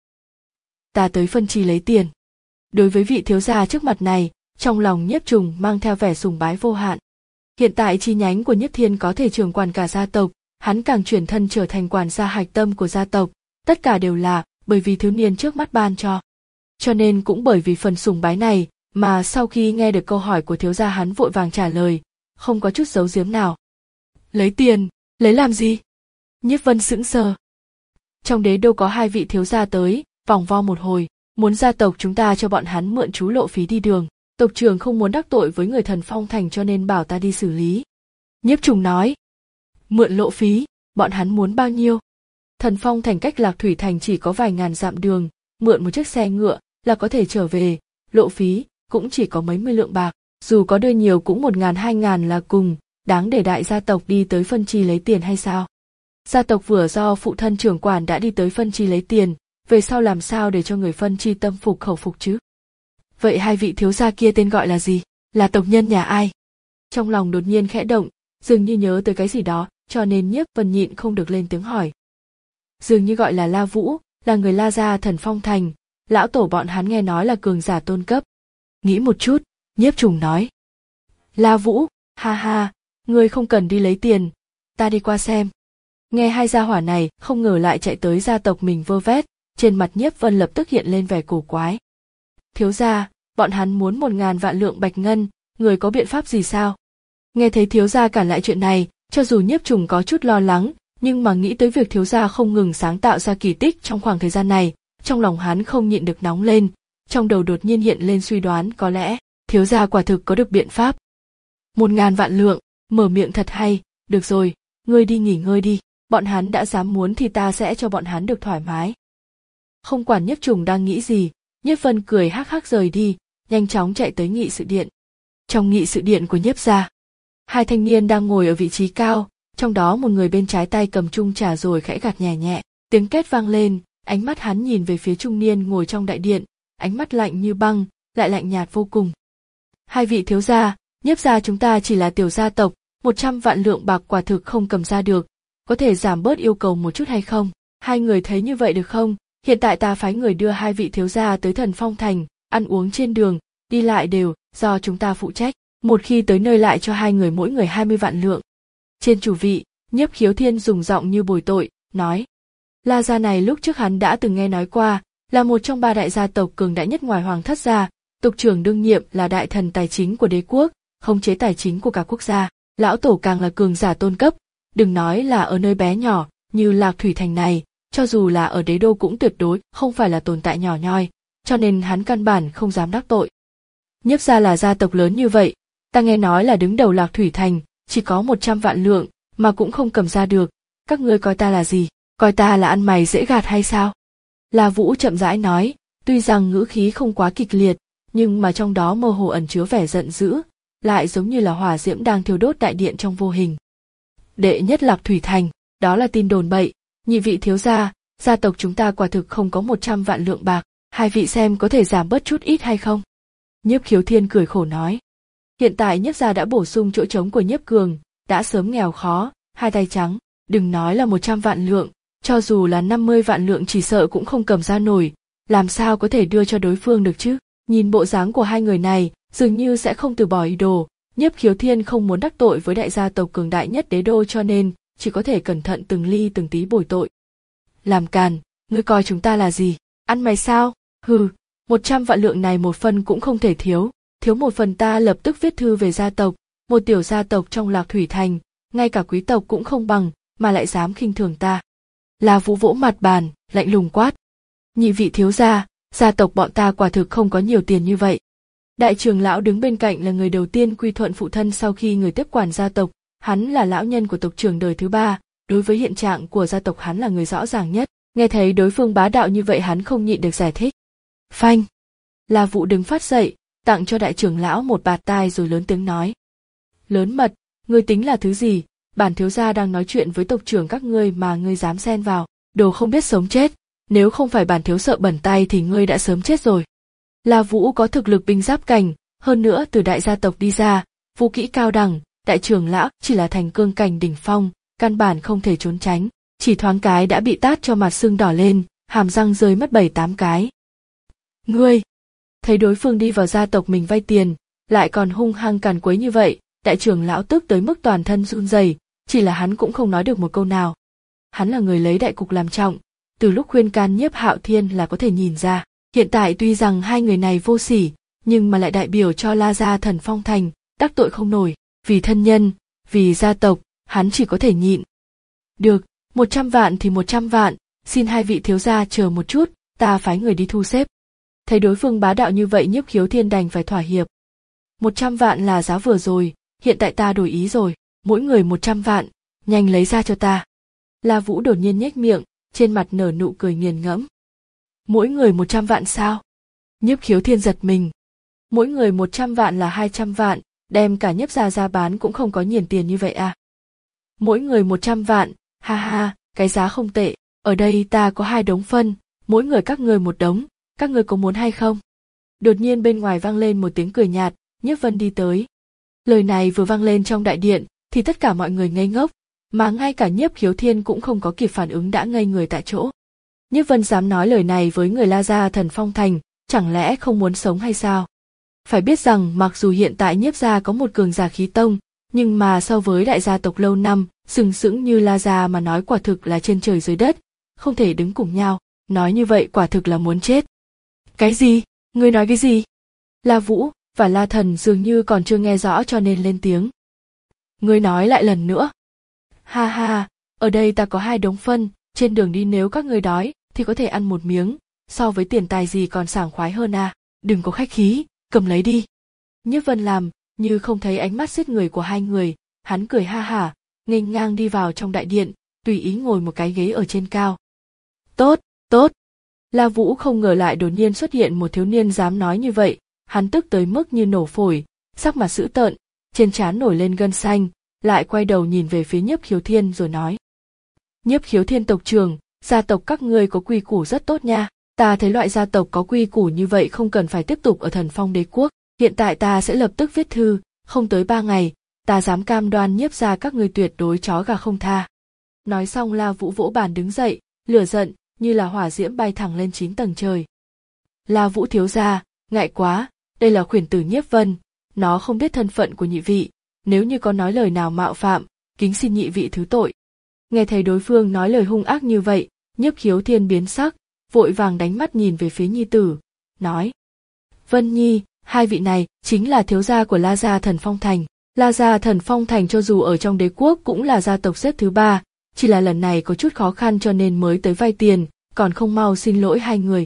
Ta tới phân chi lấy tiền. Đối với vị thiếu gia trước mặt này, trong lòng Nhiếp Trùng mang theo vẻ sùng bái vô hạn. Hiện tại chi nhánh của Nhiếp Thiên có thể trưởng quản cả gia tộc, hắn càng chuyển thân trở thành quản gia hạch tâm của gia tộc, tất cả đều là bởi vì thiếu niên trước mắt ban cho. Cho nên cũng bởi vì phần sùng bái này mà sau khi nghe được câu hỏi của thiếu gia hắn vội vàng trả lời, không có chút giấu giếm nào. Lấy tiền, lấy làm gì? Nhiếp Vân sững sờ. Trong đế đô có hai vị thiếu gia tới, vòng vo một hồi, muốn gia tộc chúng ta cho bọn hắn mượn chú lộ phí đi đường. Tộc trưởng không muốn đắc tội với người Thần Phong Thành cho nên bảo ta đi xử lý. Nhiếp Trùng nói. Mượn lộ phí, bọn hắn muốn bao nhiêu? Thần Phong Thành cách Lạc Thủy Thành chỉ có vài ngàn dặm đường, mượn một chiếc xe ngựa là có thể trở về, lộ phí cũng chỉ có mấy mươi lượng bạc, dù có đưa nhiều cũng một ngàn hai ngàn là cùng, đáng để đại gia tộc đi tới phân chi lấy tiền hay sao? Gia tộc vừa do phụ thân trưởng quản đã đi tới phân chi lấy tiền, về sau làm sao để cho người phân chi tâm phục khẩu phục chứ? Vậy hai vị thiếu gia kia tên gọi là gì? Là tộc nhân nhà ai? Trong lòng đột nhiên khẽ động, dường như nhớ tới cái gì đó, cho nên Nhiếp Vân nhịn không được lên tiếng hỏi. Dường như gọi là La Vũ, là người La gia Thần Phong Thành, lão tổ bọn hắn nghe nói là cường giả tôn cấp. Nghĩ một chút, Nhiếp Trùng nói. La Vũ, ha ha, ngươi không cần đi lấy tiền, ta đi qua xem. Nghe hai gia hỏa này không ngờ lại chạy tới gia tộc mình vơ vét, trên mặt Nhiếp Vân lập tức hiện lên vẻ cổ quái. Thiếu gia, bọn hắn muốn một ngàn vạn lượng bạch ngân, người có biện pháp gì sao? Nghe thấy thiếu gia cản lại chuyện này, cho dù Nhiếp Trùng có chút lo lắng, nhưng mà nghĩ tới việc thiếu gia không ngừng sáng tạo ra kỳ tích trong khoảng thời gian này, trong lòng hắn không nhịn được nóng lên, trong đầu đột nhiên hiện lên suy đoán có lẽ thiếu gia quả thực có được biện pháp. Một ngàn vạn lượng, mở miệng thật hay, được rồi, ngươi đi nghỉ ngơi đi, bọn hắn đã dám muốn thì ta sẽ cho bọn hắn được thoải mái. Không quản Nhiếp Trùng đang nghĩ gì, Nhiếp Vân cười hắc hắc rời đi, nhanh chóng chạy tới nghị sự điện. Trong nghị sự điện của Nhiếp gia, hai thanh niên đang ngồi ở vị trí cao, trong đó một người bên trái tay cầm chung trà rồi khẽ gạt nhẹ nhẹ, tiếng két vang lên, ánh mắt hắn nhìn về phía trung niên ngồi trong đại điện, ánh mắt lạnh như băng, lại lạnh nhạt vô cùng. Hai vị thiếu gia, Nhiếp gia chúng ta chỉ là tiểu gia tộc, một trăm vạn lượng bạc quả thực không cầm ra được, có thể giảm bớt yêu cầu một chút hay không? Hai người thấy như vậy được không? Hiện tại ta phái người đưa hai vị thiếu gia tới Thần Phong Thành, ăn uống trên đường, đi lại đều do chúng ta phụ trách, một khi tới nơi lại cho hai người mỗi người hai mươi vạn lượng. Trên chủ vị, Nhiếp Khiếu Thiên dùng giọng như bồi tội, nói. La gia này lúc trước hắn đã từng nghe nói qua, là một trong ba đại gia tộc cường đại nhất ngoài Hoàng Thất gia, tộc trưởng đương nhiệm là đại thần tài chính của đế quốc, khống chế tài chính của cả quốc gia, lão tổ càng là cường giả tôn cấp, đừng nói là ở nơi bé nhỏ như Lạc Thủy Thành này, cho dù là ở đế đô cũng tuyệt đối không phải là tồn tại nhỏ nhoi, cho nên hắn căn bản không dám đắc tội. Nhiếp gia là gia tộc lớn như vậy, ta nghe nói là đứng đầu Lạc Thủy Thành, chỉ có một trăm vạn lượng, mà cũng không cầm ra được, các ngươi coi ta là gì, coi ta là ăn mày dễ gạt hay sao? La Vũ chậm rãi nói, tuy rằng ngữ khí không quá kịch liệt, nhưng mà trong đó mơ hồ ẩn chứa vẻ giận dữ, lại giống như là hỏa diễm đang thiêu đốt đại điện trong vô hình. Đệ nhất Lạc Thủy Thành, đó là tin đồn bậy, nhị vị thiếu gia, gia tộc chúng ta quả thực không có một trăm vạn lượng bạc, hai vị xem có thể giảm bớt chút ít hay không? Nhiếp Khiếu Thiên cười khổ nói. Hiện tại Nhiếp gia đã bổ sung chỗ trống của Nhiếp Cường, đã sớm nghèo khó, hai tay trắng, đừng nói là một trăm vạn lượng, cho dù là năm mươi vạn lượng chỉ sợ cũng không cầm ra nổi, làm sao có thể đưa cho đối phương được chứ? Nhìn bộ dáng của hai người này, dường như sẽ không từ bỏ ý đồ, Nhiếp Khiếu Thiên không muốn đắc tội với đại gia tộc cường đại nhất đế đô cho nên chỉ có thể cẩn thận từng ly từng tí bồi tội. Làm càn, ngươi coi chúng ta là gì? Ăn mày sao? Hừ, một trăm vạn lượng này một phân cũng không thể thiếu. thiếu một phần ta lập tức viết thư về gia tộc, một tiểu gia tộc trong Lạc Thủy Thành, ngay cả quý tộc cũng không bằng, mà lại dám khinh thường ta. La Vũ vỗ mặt bàn, lạnh lùng quát. Nhị vị thiếu gia, gia tộc bọn ta quả thực không có nhiều tiền như vậy. Đại trưởng lão đứng bên cạnh là người đầu tiên quy thuận phụ thân sau khi người tiếp quản gia tộc, hắn là lão nhân của tộc trưởng đời thứ ba, đối với hiện trạng của gia tộc hắn là người rõ ràng nhất. Nghe thấy đối phương bá đạo như vậy hắn không nhịn được giải thích. Phanh! La Vũ đứng phát dậy, tặng cho đại trưởng lão một bạt tai rồi lớn tiếng nói. Lớn mật, ngươi tính là thứ gì? Bản thiếu gia đang nói chuyện với tộc trưởng các ngươi mà ngươi dám xen vào, đồ không biết sống chết, nếu không phải bản thiếu sợ bẩn tay thì ngươi đã sớm chết rồi. La Vũ có thực lực binh giáp cảnh, hơn nữa từ đại gia tộc đi ra, vũ kỹ cao đẳng, đại trưởng lão chỉ là thành cương cảnh đỉnh phong, căn bản không thể trốn tránh, chỉ thoáng cái đã bị tát cho mặt sưng đỏ lên, hàm răng rơi mất bảy tám cái. Ngươi! Thấy đối phương đi vào gia tộc mình vay tiền, lại còn hung hăng càn quấy như vậy, đại trưởng lão tức tới mức toàn thân run rẩy, chỉ là hắn cũng không nói được một câu nào. Hắn là người lấy đại cục làm trọng, từ lúc khuyên can Nhiếp Hạo Thiên là có thể nhìn ra, hiện tại tuy rằng hai người này vô sỉ, nhưng mà lại đại biểu cho La gia Thần Phong Thành, đắc tội không nổi, vì thân nhân, vì gia tộc, hắn chỉ có thể nhịn. Được, một trăm vạn thì một trăm vạn, xin hai vị thiếu gia chờ một chút, ta phái người đi thu xếp. Thấy đối phương bá đạo như vậy Nhiếp Khiếu Thiên đành phải thỏa hiệp. Một trăm vạn là giá vừa rồi, hiện tại ta đổi ý rồi, mỗi người một trăm vạn, nhanh lấy ra cho ta. La Vũ đột nhiên nhếch miệng, trên mặt nở nụ cười nghiền ngẫm. Mỗi người một trăm vạn sao? Nhiếp Khiếu Thiên giật mình. Mỗi người một trăm vạn là hai trăm vạn, đem cả Nhiếp gia ra bán cũng không có nhiều tiền như vậy à? Mỗi người một trăm vạn, ha ha, cái giá không tệ, ở đây ta có hai đống phân, mỗi người các ngươi một đống, các ngươi có muốn hay không? Đột nhiên bên ngoài vang lên một tiếng cười nhạt, Nhiếp Vân đi tới. Lời này vừa vang lên trong đại điện, thì tất cả mọi người ngây ngốc, mà ngay cả Nhiếp Khiếu Thiên cũng không có kịp phản ứng đã ngây người tại chỗ. Nhiếp Vân dám nói lời này với người La gia Thần Phong Thành, chẳng lẽ không muốn sống hay sao? Phải biết rằng mặc dù hiện tại Nhiếp gia có một cường giả khí tông, nhưng mà so với đại gia tộc lâu năm, sừng sững như La gia mà nói quả thực là trên trời dưới đất, không thể đứng cùng nhau, nói như vậy quả thực là muốn chết. Cái gì? Ngươi nói cái gì? La Vũ và La Thần dường như còn chưa nghe rõ cho nên lên tiếng. Ngươi nói lại lần nữa. Ha ha, ở đây ta có hai đống phân, trên đường đi nếu các ngươi đói thì có thể ăn một miếng, so với tiền tài gì còn sảng khoái hơn à, đừng có khách khí, cầm lấy đi. Nhiếp Vân làm như không thấy ánh mắt giết người của hai người, hắn cười ha hả, nghênh ngang đi vào trong đại điện, tùy ý ngồi một cái ghế ở trên cao. Tốt, tốt. La Vũ không ngờ lại đột nhiên xuất hiện một thiếu niên dám nói như vậy, hắn tức tới mức như nổ phổi, sắc mặt dữ tợn, trên trán nổi lên gân xanh, lại quay đầu nhìn về phía Nhiếp Khiếu Thiên rồi nói. Nhiếp Khiếu Thiên tộc trưởng, gia tộc các ngươi có quy củ rất tốt nha, ta thấy loại gia tộc có quy củ như vậy không cần phải tiếp tục ở Thần Phong Đế quốc, hiện tại ta sẽ lập tức viết thư, không tới ba ngày, ta dám cam đoan Nhiếp gia các ngươi tuyệt đối chó gà không tha. Nói xong La Vũ vỗ bàn đứng dậy, lửa giận như là hỏa diễm bay thẳng lên chín tầng trời. La Vũ thiếu gia, ngại quá, đây là khuyển tử Nhiếp Vân, nó không biết thân phận của nhị vị, nếu như có nói lời nào mạo phạm, kính xin nhị vị thứ tội. Nghe thấy đối phương nói lời hung ác như vậy, Nhiếp Khiếu Thiên biến sắc, vội vàng đánh mắt nhìn về phía nhi tử, nói. Vân Nhi, hai vị này chính là thiếu gia của La gia Thần Phong Thành. La gia Thần Phong Thành cho dù ở trong đế quốc cũng là gia tộc xếp thứ ba, chỉ là lần này có chút khó khăn cho nên mới tới vay tiền, còn không mau xin lỗi hai người.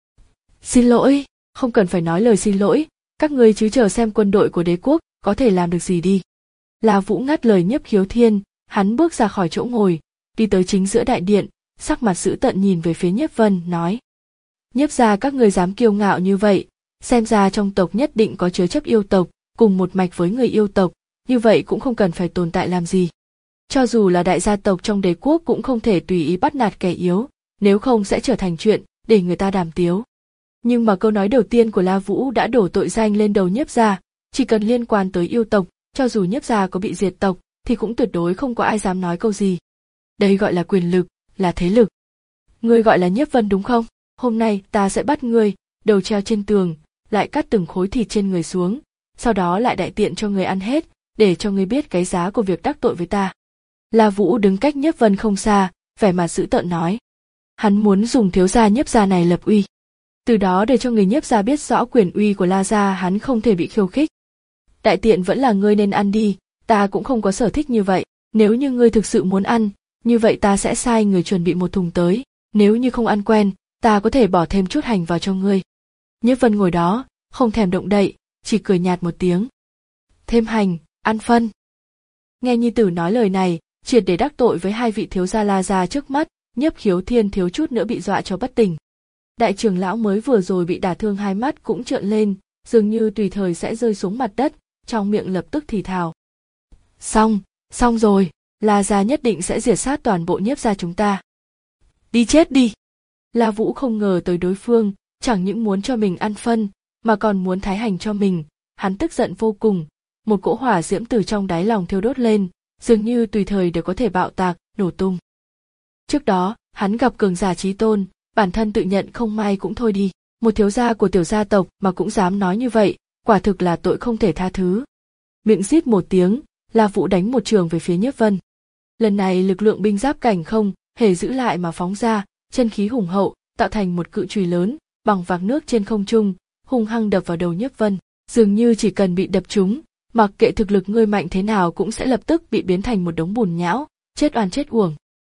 Xin lỗi, không cần phải nói lời xin lỗi, các ngươi chứ chờ xem quân đội của đế quốc có thể làm được gì đi. La Vũ ngắt lời Nhiếp Khiếu Thiên, hắn bước ra khỏi chỗ ngồi, đi tới chính giữa đại điện, sắc mặt dữ tợn nhìn về phía Nhiếp Vân, nói. Nhiếp gia các ngươi dám kiêu ngạo như vậy, xem ra trong tộc nhất định có chứa chấp yêu tộc, cùng một mạch với người yêu tộc, như vậy cũng không cần phải tồn tại làm gì. Cho dù là đại gia tộc trong đế quốc cũng không thể tùy ý bắt nạt kẻ yếu, nếu không sẽ trở thành chuyện để người ta đàm tiếu. Nhưng mà câu nói đầu tiên của La Vũ đã đổ tội danh lên đầu Nhiếp gia, chỉ cần liên quan tới yêu tộc, cho dù Nhiếp gia có bị diệt tộc, thì cũng tuyệt đối không có ai dám nói câu gì. Đây gọi là quyền lực, là thế lực. Ngươi gọi là Nhiếp Vân đúng không? Hôm nay ta sẽ bắt ngươi, đầu treo trên tường, lại cắt từng khối thịt trên người xuống, sau đó lại đại tiện cho ngươi ăn hết, để cho ngươi biết cái giá của việc đắc tội với ta. La Vũ đứng cách Nhiếp Vân không xa, vẻ mặt dữ tợn nói. Hắn muốn dùng thiếu gia Nhiếp gia này lập uy. từ đó để cho người Nhiếp gia biết rõ quyền uy của La gia, hắn không thể bị khiêu khích. Đại tiện vẫn là ngươi nên ăn đi, ta cũng không có sở thích như vậy, nếu như ngươi thực sự muốn ăn, như vậy ta sẽ sai người chuẩn bị một thùng tới, nếu như không ăn quen, ta có thể bỏ thêm chút hành vào cho ngươi. Nhiếp Vân ngồi đó, không thèm động đậy, chỉ cười nhạt một tiếng. Thêm hành, ăn phân. Nghe nhi tử nói lời này, triệt để đắc tội với hai vị thiếu gia La gia trước mắt, Nhiếp Khiếu Thiên thiếu chút nữa bị dọa cho bất tỉnh. Đại trưởng lão mới vừa rồi bị đả thương hai mắt cũng trợn lên, dường như tùy thời sẽ rơi xuống mặt đất, trong miệng lập tức thì thào. Xong, xong rồi, La gia nhất định sẽ diệt sát toàn bộ Nhiếp gia chúng ta. Đi chết đi! La Vũ không ngờ tới đối phương, chẳng những muốn cho mình ăn phân, mà còn muốn thái hành cho mình, hắn tức giận vô cùng, một cỗ hỏa diễm từ trong đáy lòng thiêu đốt lên, dường như tùy thời đều có thể bạo tạc, nổ tung. Trước đó, hắn gặp cường giả chí tôn, bản thân tự nhận không may cũng thôi đi, một thiếu gia của tiểu gia tộc mà cũng dám nói như vậy, quả thực là tội không thể tha thứ. Miệng rít một tiếng, La Vũ đánh một trường về phía Nhiếp Vân. Lần này lực lượng binh giáp cảnh không hề giữ lại mà phóng ra, chân khí hùng hậu, tạo thành một cự chùy lớn, bằng vạc nước trên không trung, hung hăng đập vào đầu Nhiếp Vân, dường như chỉ cần bị đập trúng, mặc kệ thực lực ngươi mạnh thế nào cũng sẽ lập tức bị biến thành một đống bùn nhão, chết oan chết uổng.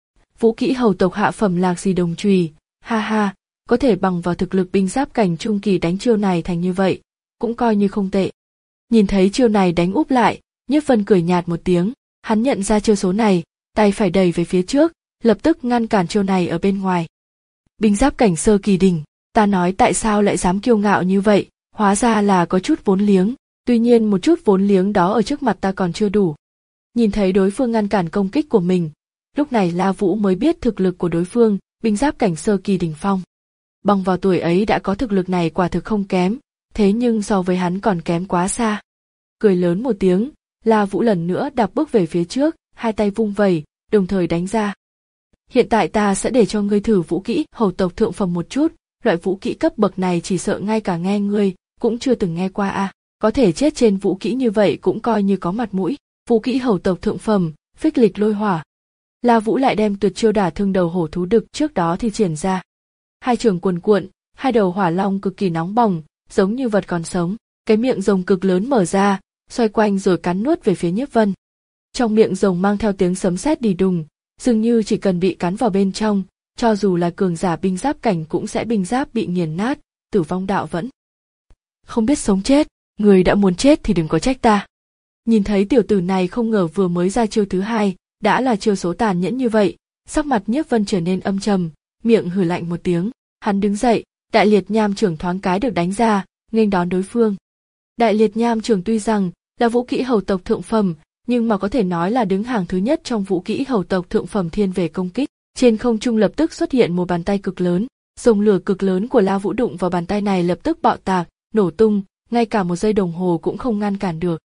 Vũ kỹ hầu tộc hạ phẩm lạc gì đồng chùy, ha ha, có thể bằng vào thực lực binh giáp cảnh trung kỳ đánh chiêu này thành như vậy, cũng coi như không tệ. Nhìn thấy chiêu này đánh úp lại, Nhiếp Vân cười nhạt một tiếng, hắn nhận ra chiêu số này, tay phải đẩy về phía trước, lập tức ngăn cản chiêu này ở bên ngoài. Binh giáp cảnh sơ kỳ đỉnh, ta nói tại sao lại dám kiêu ngạo như vậy, hóa ra là có chút vốn liếng, tuy nhiên một chút vốn liếng đó ở trước mặt ta còn chưa đủ. Nhìn thấy đối phương ngăn cản công kích của mình, lúc này La Vũ mới biết thực lực của đối phương, binh giáp cảnh sơ kỳ đỉnh phong. Bằng vào tuổi ấy đã có thực lực này quả thực không kém, thế nhưng so với hắn còn kém quá xa. Cười lớn một tiếng, La Vũ lần nữa đạp bước về phía trước, hai tay vung vẩy, đồng thời đánh ra. Hiện tại ta sẽ để cho ngươi thử vũ kỹ hầu tộc thượng phẩm một chút, loại vũ kỹ cấp bậc này chỉ sợ ngay cả nghe ngươi cũng chưa từng nghe qua à, có thể chết trên vũ kỹ như vậy cũng coi như có mặt mũi. Vũ kỹ hầu tộc thượng phẩm, phích lịch lôi hỏa. La Vũ lại đem tuyệt chiêu đả thương đầu hổ thú đực trước đó thì triển ra. Hai trường cuồn cuộn, hai đầu hỏa long cực kỳ nóng bỏng, giống như vật còn sống, cái miệng rồng cực lớn mở ra, xoay quanh rồi cắn nuốt về phía Nhiếp Vân. Trong miệng rồng mang theo tiếng sấm sét đì đùng, dường như chỉ cần bị cắn vào bên trong, cho dù là cường giả binh giáp cảnh cũng sẽ binh giáp bị nghiền nát, tử vong đạo vẫn. Không biết sống chết, người đã muốn chết thì đừng có trách ta. Nhìn thấy tiểu tử này không ngờ vừa mới ra chiêu thứ hai, đã là chiêu số tàn nhẫn như vậy, sắc mặt Nhiếp Vân trở nên âm trầm, miệng hừ lạnh một tiếng, hắn đứng dậy, đại liệt nham trưởng thoáng cái được đánh ra, nghênh đón đối phương. Đại liệt nham trưởng tuy rằng là vũ kỹ hầu tộc thượng phẩm, nhưng mà có thể nói là đứng hàng thứ nhất trong vũ kỹ hầu tộc thượng phẩm thiên về công kích. Trên không trung lập tức xuất hiện một bàn tay cực lớn, dòng lửa cực lớn của La Vũ đụng vào bàn tay này lập tức bạo tạc, nổ tung, ngay cả một giây đồng hồ cũng không ngăn cản được.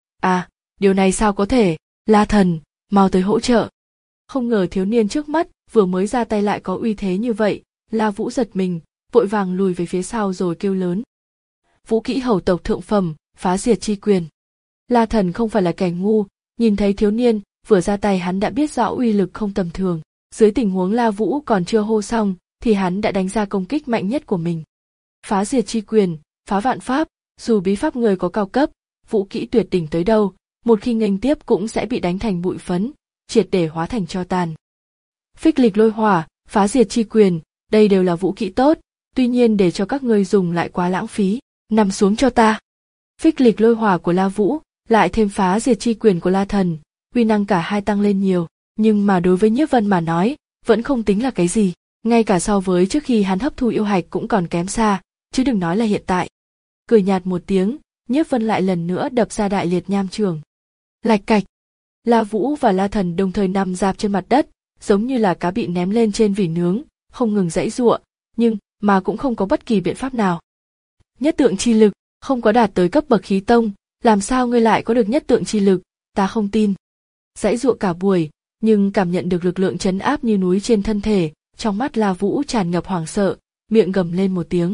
À, điều này sao có thể, La thần, mau tới hỗ trợ. Không ngờ thiếu niên trước mắt vừa mới ra tay lại có uy thế như vậy, La Vũ giật mình, vội vàng lùi về phía sau rồi kêu lớn. Vũ kỹ hầu tộc thượng phẩm, phá diệt chi quyền. La thần không phải là kẻ ngu, nhìn thấy thiếu niên vừa ra tay hắn đã biết rõ uy lực không tầm thường. Dưới tình huống La Vũ còn chưa hô xong, thì hắn đã đánh ra công kích mạnh nhất của mình. Phá diệt chi quyền, phá vạn pháp, dù bí pháp người có cao cấp, vũ kỹ tuyệt đỉnh tới đâu, một khi nghênh tiếp cũng sẽ bị đánh thành bụi phấn, triệt để hóa thành tro tàn. Phích lịch lôi hỏa, phá diệt chi quyền, đây đều là vũ kỹ tốt, tuy nhiên để cho các ngươi dùng lại quá lãng phí, nằm xuống cho ta. Phích lịch lôi hỏa của La Vũ, lại thêm phá diệt chi quyền của La Thần, uy năng cả hai tăng lên nhiều. Nhưng mà đối với Nhiếp Vân mà nói, vẫn không tính là cái gì, ngay cả so với trước khi hắn hấp thu yêu hạch cũng còn kém xa, chứ đừng nói là hiện tại. Cười nhạt một tiếng, Nhiếp Vân lại lần nữa đập ra đại liệt nham trường. Lạch cạch, La Vũ và La Thần đồng thời nằm rạp trên mặt đất, giống như là cá bị ném lên trên vỉ nướng, không ngừng giãy giụa, nhưng mà cũng không có bất kỳ biện pháp nào. Nhất tượng chi lực, không có đạt tới cấp bậc khí tông, làm sao ngươi lại có được nhất tượng chi lực, ta không tin. Giãy giụa cả buổi, nhưng cảm nhận được lực lượng trấn áp như núi trên thân thể, trong mắt La Vũ tràn ngập hoảng sợ, miệng gầm lên một tiếng.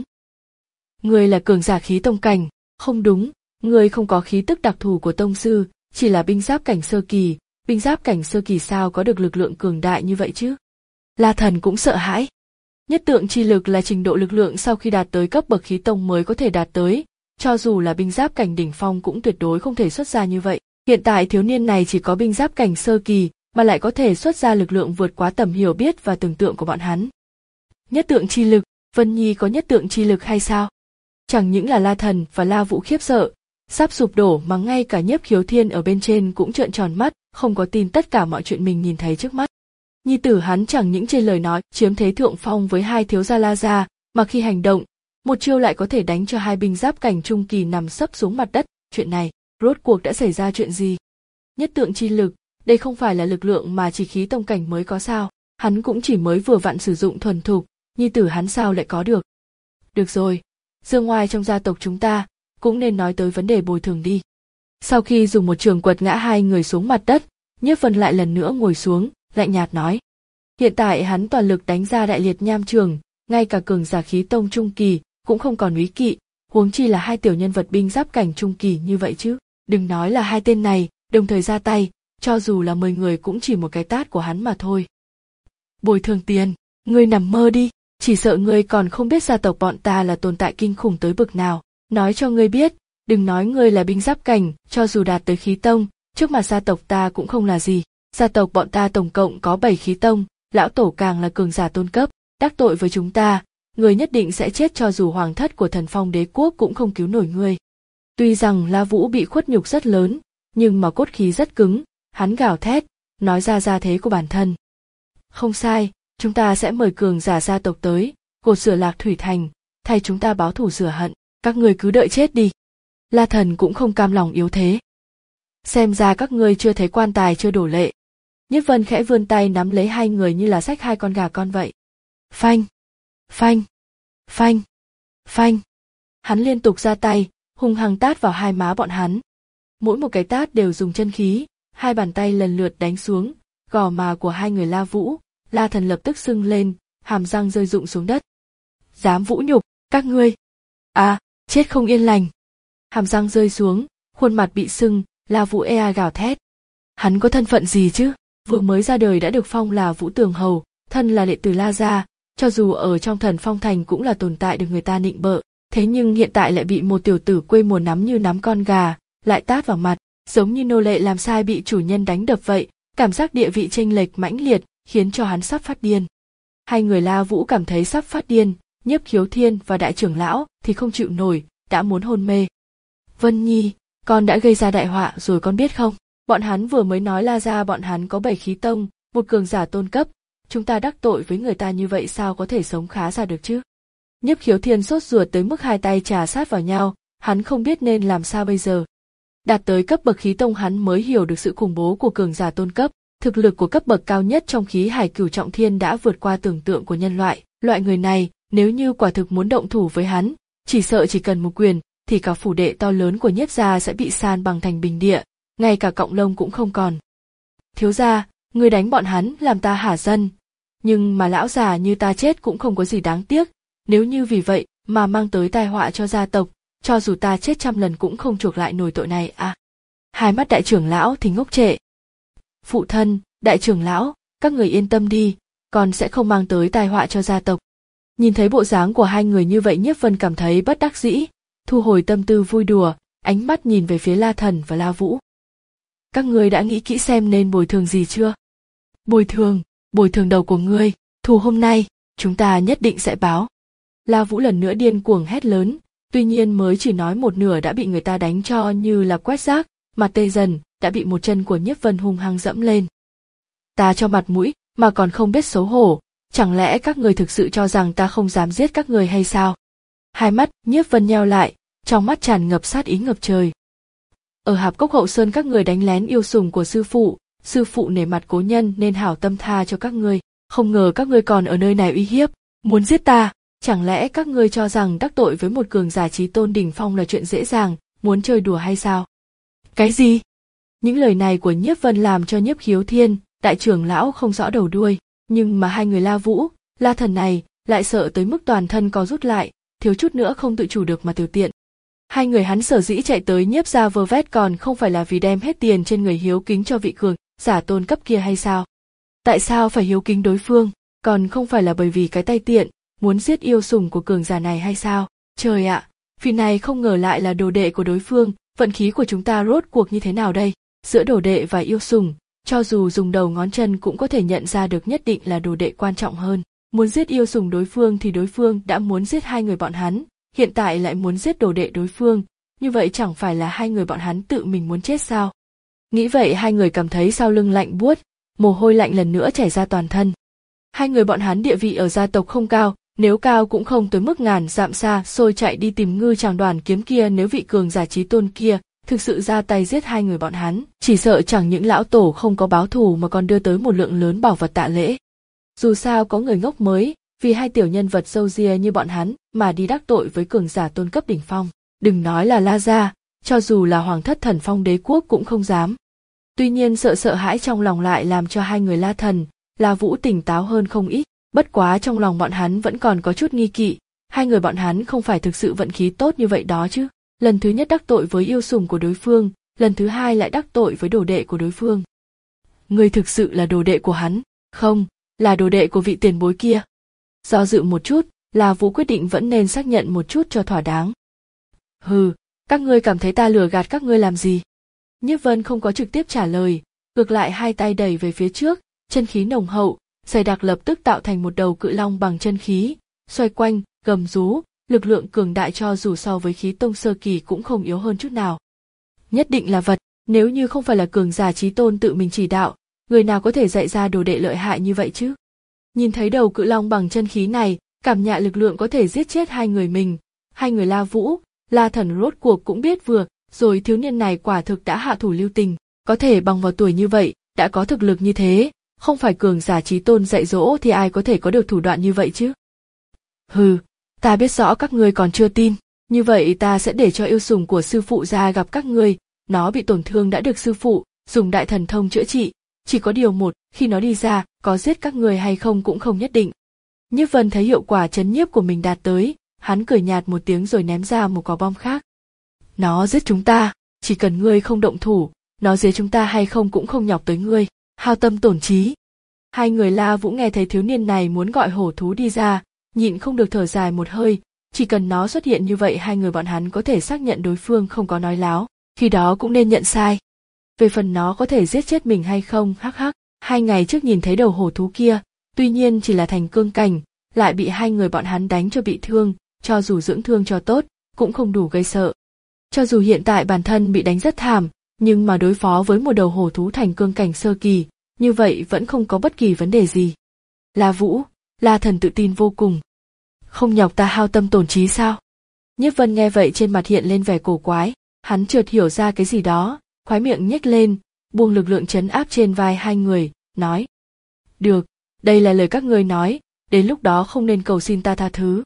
Ngươi là cường giả khí tông cảnh, không đúng, ngươi không có khí tức đặc thù của tông sư, chỉ là binh giáp cảnh sơ kỳ, binh giáp cảnh sơ kỳ sao có được lực lượng cường đại như vậy chứ? La Thần cũng sợ hãi. Nhất tượng chi lực là trình độ lực lượng sau khi đạt tới cấp bậc khí tông mới có thể đạt tới, cho dù là binh giáp cảnh đỉnh phong cũng tuyệt đối không thể xuất ra như vậy. Hiện tại thiếu niên này chỉ có binh giáp cảnh sơ kỳ, mà lại có thể xuất ra lực lượng vượt quá tầm hiểu biết và tưởng tượng của bọn hắn. Nhất tượng chi lực, Vân Nhi có nhất tượng chi lực hay sao? Chẳng những là La Thần và La Vũ khiếp sợ, sắp sụp đổ mà ngay cả Nhiếp Khiếu Thiên ở bên trên cũng trợn tròn mắt, không có tin tất cả mọi chuyện mình nhìn thấy trước mắt. Nhi tử hắn chẳng những trên lời nói chiếm thế thượng phong với hai thiếu gia La gia, mà khi hành động, một chiêu lại có thể đánh cho hai binh giáp cảnh trung kỳ nằm sấp xuống mặt đất. Chuyện này, rốt cuộc đã xảy ra chuyện gì? Nhất tượng chi lực, đây không phải là lực lượng mà chỉ khí tông cảnh mới có sao? Hắn cũng chỉ mới vừa vặn sử dụng thuần thục, nhi tử hắn sao lại có được? Được rồi, dương ngoại trong gia tộc chúng ta, cũng nên nói tới vấn đề bồi thường đi. Sau khi dùng một trường quật ngã hai người xuống mặt đất, Nhiếp Vân lại lần nữa ngồi xuống, lạnh nhạt nói. Hiện tại hắn toàn lực đánh ra đại liệt nham trường, ngay cả cường giả khí tông trung kỳ cũng không còn úy kỵ, huống chi là hai tiểu nhân vật binh giáp cảnh trung kỳ như vậy chứ. Đừng nói là hai tên này đồng thời ra tay, cho dù là mười người cũng chỉ một cái tát của hắn mà thôi. Bồi thường tiền, ngươi nằm mơ đi, chỉ sợ ngươi còn không biết gia tộc bọn ta là tồn tại kinh khủng tới bực nào. Nói cho ngươi biết, đừng nói ngươi là binh giáp cảnh, cho dù đạt tới khí tông, trước mặt gia tộc ta cũng không là gì. Gia tộc bọn ta tổng cộng có bảy khí tông, lão tổ càng là cường giả tôn cấp, đắc tội với chúng ta, người nhất định sẽ chết, cho dù hoàng thất của Thần Phong đế quốc cũng không cứu nổi ngươi. Tuy rằng La Vũ bị khuất nhục rất lớn, nhưng mà cốt khí rất cứng, hắn gào thét, nói ra gia thế của bản thân. Không sai, chúng ta sẽ mời cường giả gia tộc tới, cột sửa Lạc Thủy Thành, thay chúng ta báo thù rửa hận, các ngươi cứ đợi chết đi. La Thần cũng không cam lòng yếu thế. Xem ra các ngươi chưa thấy quan tài chưa đổ lệ. Nhiếp Vân khẽ vươn tay nắm lấy hai người như là xách hai con gà con vậy. Phanh, phanh, phanh, phanh. Hắn liên tục ra tay, hung hăng tát vào hai má bọn hắn. Mỗi một cái tát đều dùng chân khí, hai bàn tay lần lượt đánh xuống, gò má của hai người La Vũ, La Thần lập tức sưng lên, hàm răng rơi rụng xuống đất. Dám vũ nhục, các ngươi. À, chết không yên lành. Hàm răng rơi xuống, khuôn mặt bị sưng, La Vũ ea gào thét. Hắn có thân phận gì chứ? Vừa mới ra đời đã được phong là Vũ Tường Hầu, thân là đệ tử La gia, cho dù ở trong Thần Phong Thành cũng là tồn tại được người ta nịnh bợ, thế nhưng hiện tại lại bị một tiểu tử quê mùa nắm như nắm con gà, lại tát vào mặt, giống như nô lệ làm sai bị chủ nhân đánh đập vậy, cảm giác địa vị chênh lệch mãnh liệt, khiến cho hắn sắp phát điên. Hai người La Vũ cảm thấy sắp phát điên, Nhiếp Khiếu Thiên và đại trưởng lão thì không chịu nổi, đã muốn hôn mê. Vân Nhi, con đã gây ra đại họa rồi con biết không? Bọn hắn vừa mới nói La gia bọn hắn có bảy khí tông, một cường giả tôn cấp, chúng ta đắc tội với người ta như vậy sao có thể sống khá ra được chứ? Nhiếp Khiếu Thiên sốt ruột tới mức hai tay chà sát vào nhau, hắn không biết nên làm sao bây giờ. Đạt tới cấp bậc khí tông hắn mới hiểu được sự khủng bố của cường giả tôn cấp, thực lực của cấp bậc cao nhất trong khí hải cửu trọng thiên đã vượt qua tưởng tượng của nhân loại. Loại người này, nếu như quả thực muốn động thủ với hắn, chỉ sợ chỉ cần một quyền, thì cả phủ đệ to lớn của Nhiếp gia sẽ bị san bằng thành bình địa, ngay cả cọng lông cũng không còn. Thiếu gia, người đánh bọn hắn làm ta hả dân, nhưng mà lão già như ta chết cũng không có gì đáng tiếc, nếu như vì vậy mà mang tới tai họa cho gia tộc, cho dù ta chết trăm lần cũng không chuộc lại nổi tội này à. Hai mắt đại trưởng lão thì ngốc trệ. Phụ thân, đại trưởng lão, các người yên tâm đi, con sẽ không mang tới tai họa cho gia tộc. Nhìn thấy bộ dáng của hai người như vậy Nhiếp Vân cảm thấy bất đắc dĩ, thu hồi tâm tư vui đùa, ánh mắt nhìn về phía La Thần và La Vũ. Các ngươi đã nghĩ kỹ xem nên bồi thường gì chưa? Bồi thường, bồi thường đầu của ngươi, thù hôm nay, chúng ta nhất định sẽ báo. La Vũ lần nữa điên cuồng hét lớn, tuy nhiên mới chỉ nói một nửa đã bị người ta đánh cho như là quét rác, mặt tê dần, đã bị một chân của Nhiếp Vân hung hăng dẫm lên. Ta cho mặt mũi, mà còn không biết xấu hổ, chẳng lẽ các người thực sự cho rằng ta không dám giết các người hay sao? Hai mắt Nhiếp Vân nheo lại, trong mắt tràn ngập sát ý ngập trời. Ở Hạp Cốc Hậu Sơn các người đánh lén yêu sủng của sư phụ, sư phụ nể mặt cố nhân nên hảo tâm tha cho các ngươi, không ngờ các ngươi còn ở nơi này uy hiếp, muốn giết ta, chẳng lẽ các ngươi cho rằng đắc tội với một cường giả chí tôn đỉnh phong là chuyện dễ dàng, muốn chơi đùa hay sao? Cái gì? Những lời này của Nhiếp Vân làm cho Nhiếp Khiếu Thiên, đại trưởng lão không rõ đầu đuôi, nhưng mà hai người La Vũ, La Thần này lại sợ tới mức toàn thân co rút lại, thiếu chút nữa không tự chủ được mà tiểu tiện. Hai người hắn sở dĩ chạy tới Nhiếp gia vơ vét còn không phải là vì đem hết tiền trên người hiếu kính cho vị cường giả tôn cấp kia hay sao? Tại sao phải hiếu kính đối phương, còn không phải là bởi vì cái tay tiện, muốn giết yêu sủng của cường giả này hay sao? Trời ạ, vị này không ngờ lại là đồ đệ của đối phương, vận khí của chúng ta rốt cuộc như thế nào đây? Giữa đồ đệ và yêu sủng, cho dù dùng đầu ngón chân cũng có thể nhận ra được nhất định là đồ đệ quan trọng hơn. Muốn giết yêu sủng đối phương thì đối phương đã muốn giết hai người bọn hắn, hiện tại lại muốn giết đồ đệ đối phương, như vậy chẳng phải là hai người bọn hắn tự mình muốn chết sao? Nghĩ vậy hai người cảm thấy sau lưng lạnh buốt, mồ hôi lạnh lần nữa chảy ra toàn thân. Hai người bọn hắn địa vị ở gia tộc không cao, nếu cao cũng không tới mức ngàn dặm xa xôi chạy đi tìm ngư chàng đoàn kiếm kia, nếu vị cường giả chí tôn kia thực sự ra tay giết hai người bọn hắn, chỉ sợ chẳng những lão tổ không có báo thù mà còn đưa tới một lượng lớn bảo vật tạ lễ. Dù sao có người ngốc mới, vì hai tiểu nhân vật râu ria như bọn hắn mà đi đắc tội với cường giả tôn cấp đỉnh phong, đừng nói là La gia, cho dù là Hoàng thất Thần Phong đế quốc cũng không dám. Tuy nhiên sợ sợ hãi trong lòng lại làm cho hai người La Thần, La Vũ tỉnh táo hơn không ít, bất quá trong lòng bọn hắn vẫn còn có chút nghi kỵ, hai người bọn hắn không phải thực sự vận khí tốt như vậy đó chứ. Lần thứ nhất đắc tội với yêu sủng của đối phương, lần thứ hai lại đắc tội với đồ đệ của đối phương. Người thực sự là đồ đệ của hắn, không, là đồ đệ của vị tiền bối kia. Do dự một chút, La Vũ quyết định vẫn nên xác nhận một chút cho thỏa đáng. Hừ, các ngươi cảm thấy ta lừa gạt các ngươi làm gì? Nhiếp Vân không có trực tiếp trả lời, ngược lại hai tay đẩy về phía trước, chân khí nồng hậu, dày đặc lập tức tạo thành một đầu cự long bằng chân khí, xoay quanh, gầm rú, lực lượng cường đại cho dù so với khí tông sơ kỳ cũng không yếu hơn chút nào. Nhất định là vật, nếu như không phải là cường giả chí tôn tự mình chỉ đạo, người nào có thể dạy ra đồ đệ lợi hại như vậy chứ? Nhìn thấy đầu cự long bằng chân khí này, cảm nhận lực lượng có thể giết chết hai người mình, hai người La Vũ, La Thần rốt cuộc cũng biết vừa rồi thiếu niên này quả thực đã hạ thủ lưu tình, có thể bằng vào tuổi như vậy, đã có thực lực như thế, không phải cường giả chí tôn dạy dỗ thì ai có thể có được thủ đoạn như vậy chứ? Hừ, ta biết rõ các ngươi còn chưa tin, như vậy ta sẽ để cho yêu sủng của sư phụ ra gặp các ngươi, nó bị tổn thương đã được sư phụ dùng đại thần thông chữa trị, chỉ có điều một, khi nó đi ra, có giết các ngươi hay không cũng không nhất định. Nhiếp Vân thấy hiệu quả chấn nhiếp của mình đạt tới, hắn cười nhạt một tiếng rồi ném ra một quả bom khác. Nó giết chúng ta, chỉ cần ngươi không động thủ, nó giết chúng ta hay không cũng không nhọc tới ngươi, hao tâm tổn trí. Hai người La Vũ nghe thấy thiếu niên này muốn gọi hổ thú đi ra, nhịn không được thở dài một hơi, chỉ cần nó xuất hiện như vậy hai người bọn hắn có thể xác nhận đối phương không có nói láo, khi đó cũng nên nhận sai. Về phần nó có thể giết chết mình hay không, hắc hắc, hai ngày trước nhìn thấy đầu hổ thú kia, tuy nhiên chỉ là thành cương cảnh, lại bị hai người bọn hắn đánh cho bị thương, cho dù dưỡng thương cho tốt, cũng không đủ gây sợ. Cho dù hiện tại bản thân bị đánh rất thảm, nhưng mà đối phó với một đầu hổ thú thành cương cảnh sơ kỳ, như vậy vẫn không có bất kỳ vấn đề gì. La Vũ, La Thần tự tin vô cùng. Không nhọc ta hao tâm tổn trí sao? Nhiếp Vân nghe vậy trên mặt hiện lên vẻ cổ quái, hắn chợt hiểu ra cái gì đó, khóe miệng nhếch lên, buông lực lượng trấn áp trên vai hai người, nói. Được, đây là lời các ngươi nói, đến lúc đó không nên cầu xin ta tha thứ.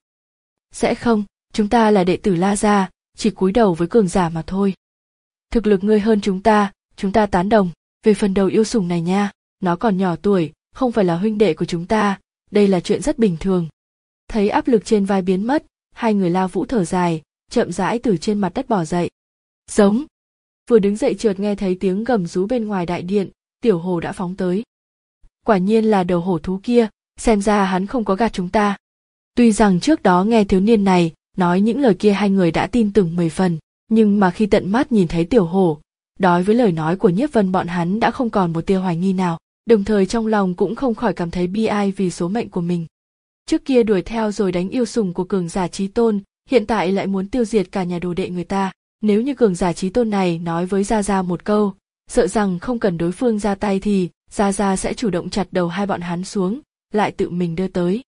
Sẽ không, chúng ta là đệ tử La gia, chỉ cúi đầu với cường giả mà thôi. Thực lực ngươi hơn chúng ta, chúng ta tán đồng, về phần đầu yêu sủng này nha, nó còn nhỏ tuổi, không phải là huynh đệ của chúng ta, đây là chuyện rất bình thường. Thấy áp lực trên vai biến mất, hai người La Vũ thở dài, chậm rãi từ trên mặt đất bò dậy. Giống. Vừa đứng dậy chợt nghe thấy tiếng gầm rú bên ngoài đại điện, tiểu hồ đã phóng tới. Quả nhiên là đầu hổ thú kia, xem ra hắn không có gạt chúng ta. Tuy rằng trước đó nghe thiếu niên này nói những lời kia hai người đã tin tưởng mười phần, nhưng mà khi tận mắt nhìn thấy tiểu hổ, đối với lời nói của Nhiếp Vân bọn hắn đã không còn một tia hoài nghi nào, đồng thời trong lòng cũng không khỏi cảm thấy bi ai vì số mệnh của mình. Trước kia đuổi theo rồi đánh yêu sủng của cường giả chí tôn, hiện tại lại muốn tiêu diệt cả nhà đồ đệ người ta. Nếu như cường giả chí tôn này nói với Gia Gia một câu, sợ rằng không cần đối phương ra tay thì Gia Gia sẽ chủ động chặt đầu hai bọn hắn xuống, lại tự mình đưa tới.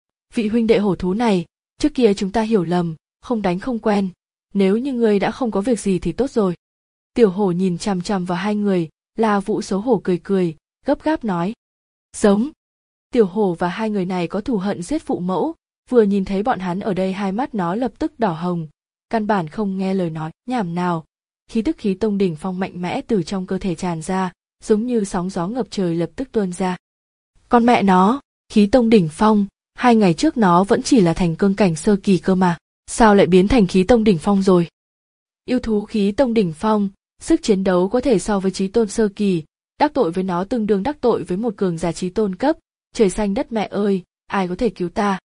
Vị huynh đệ hổ thú này, trước kia chúng ta hiểu lầm, không đánh không quen, nếu như ngươi đã không có việc gì thì tốt rồi. Tiểu hổ nhìn chằm chằm vào hai người, La Vũ xấu hổ cười cười, gấp gáp nói. Giống. Tiểu hổ và hai người này có thù hận giết phụ mẫu, vừa nhìn thấy bọn hắn ở đây hai mắt nó lập tức đỏ hồng, căn bản không nghe lời nói nhảm nào. Khí tức khí tông đỉnh phong mạnh mẽ từ trong cơ thể tràn ra, giống như sóng gió ngập trời lập tức tuôn ra. Con mẹ nó, khí tông đỉnh phong, hai ngày trước nó vẫn chỉ là thành cương cảnh sơ kỳ cơ mà, sao lại biến thành khí tông đỉnh phong rồi? Yêu thú khí tông đỉnh phong, sức chiến đấu có thể so với chí tôn sơ kỳ, đắc tội với nó tương đương đắc tội với một cường giả chí tôn cấp, trời xanh đất mẹ ơi, ai có thể cứu ta?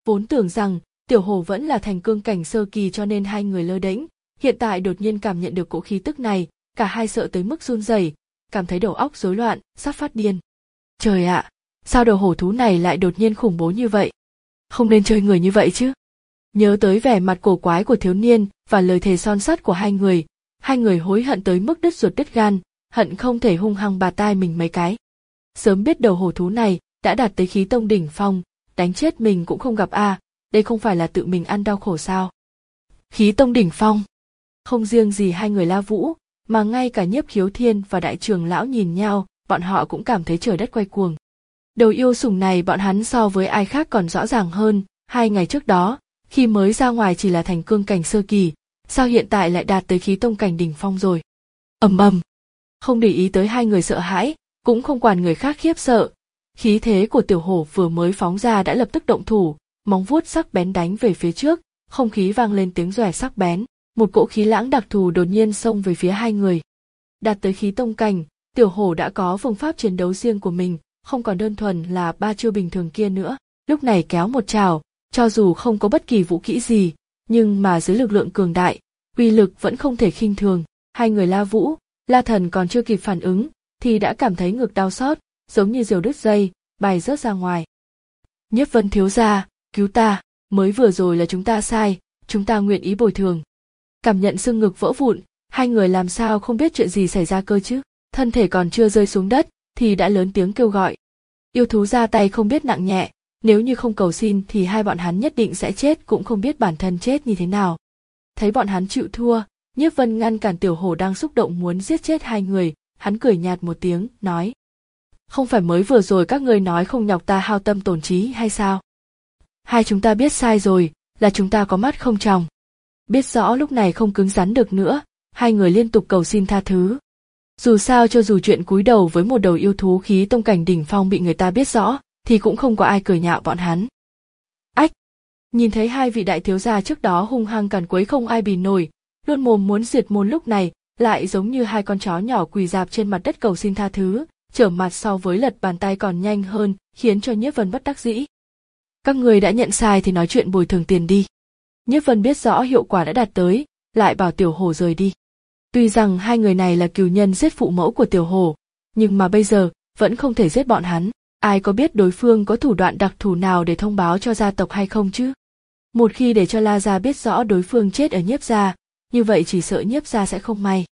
Vốn tưởng rằng Tiểu Hổ vẫn là thành cương cảnh sơ kỳ cho nên hai người lơ đễnh, hiện tại đột nhiên cảm nhận được cỗ khí tức này, cả hai sợ tới mức run rẩy, cảm thấy đầu óc rối loạn, sắp phát điên. Trời ạ, sao đầu hổ thú này lại đột nhiên khủng bố như vậy? Không nên chơi người như vậy chứ. Nhớ tới vẻ mặt cổ quái của thiếu niên và lời thề son sắt của hai người, hai người hối hận tới mức đứt ruột đứt gan, hận không thể hung hăng bạt tai mình mấy cái. Sớm biết đầu hổ thú này đã đạt tới khí tông đỉnh phong, đánh chết mình cũng không gặp a, à, đây không phải là tự mình ăn đau khổ sao? Khí tông đỉnh phong. Không riêng gì hai người La Vũ, mà ngay cả Nhiếp Khiếu Thiên và đại trưởng lão nhìn nhau, bọn họ cũng cảm thấy trời đất quay cuồng. Đầu yêu sủng này bọn hắn so với ai khác còn rõ ràng hơn, hai ngày trước đó, khi mới ra ngoài chỉ là thành cương cảnh sơ kỳ, sao hiện tại lại đạt tới khí tông cảnh đỉnh phong rồi? Ầm ầm. Không để ý tới hai người sợ hãi, cũng không quản người khác khiếp sợ. Khí thế của Tiểu Hổ vừa mới phóng ra đã lập tức động thủ, móng vuốt sắc bén đánh về phía trước, không khí vang lên tiếng ròe sắc bén, một cỗ khí lãng đặc thù đột nhiên xông về phía hai người. Đạt tới khí tông cảnh, Tiểu Hổ đã có phương pháp chiến đấu riêng của mình, không còn đơn thuần là ba chiêu bình thường kia nữa. Lúc này kéo một chảo, cho dù không có bất kỳ vũ kỹ gì, nhưng mà dưới lực lượng cường đại, uy lực vẫn không thể khinh thường. Hai người La Vũ, La Thần còn chưa kịp phản ứng, thì đã cảm thấy ngực đau xót, giống như diều đứt dây, bay rớt ra ngoài. Nhiếp Vân thiếu gia, cứu ta, mới vừa rồi là chúng ta sai, chúng ta nguyện ý bồi thường. Cảm nhận xương ngực vỡ vụn, hai người làm sao không biết chuyện gì xảy ra cơ chứ, thân thể còn chưa rơi xuống đất, thì đã lớn tiếng kêu gọi. Yêu thú ra tay không biết nặng nhẹ, nếu như không cầu xin thì hai bọn hắn nhất định sẽ chết cũng không biết bản thân chết như thế nào. Thấy bọn hắn chịu thua, Nhiếp Vân ngăn cản Tiểu Hổ đang xúc động muốn giết chết hai người, hắn cười nhạt một tiếng, nói. Không phải mới vừa rồi các ngươi nói không nhọc ta hao tâm tổn trí hay sao? Hai chúng ta biết sai rồi, là chúng ta có mắt không tròng. Biết rõ lúc này không cứng rắn được nữa, hai người liên tục cầu xin tha thứ. Dù sao cho dù chuyện cúi đầu với một đầu yêu thú khí tông cảnh đỉnh phong bị người ta biết rõ, thì cũng không có ai cười nhạo bọn hắn. Ách! Nhìn thấy hai vị đại thiếu gia trước đó hung hăng càn quấy không ai bì nổi, luôn mồm muốn diệt môn lúc này, lại giống như hai con chó nhỏ quỳ rạp trên mặt đất cầu xin tha thứ, trở mặt so với lật bàn tay còn nhanh hơn, khiến cho Nhiếp Vân bất đắc dĩ. Các người đã nhận sai thì nói chuyện bồi thường tiền đi. Nhiếp Vân biết rõ hiệu quả đã đạt tới, lại bảo Tiểu Hổ rời đi. Tuy rằng hai người này là cừu nhân giết phụ mẫu của Tiểu Hổ, nhưng mà bây giờ vẫn không thể giết bọn hắn. Ai có biết đối phương có thủ đoạn đặc thù nào để thông báo cho gia tộc hay không chứ? Một khi để cho La gia biết rõ đối phương chết ở Nhiếp gia, như vậy chỉ sợ Nhiếp gia sẽ không may.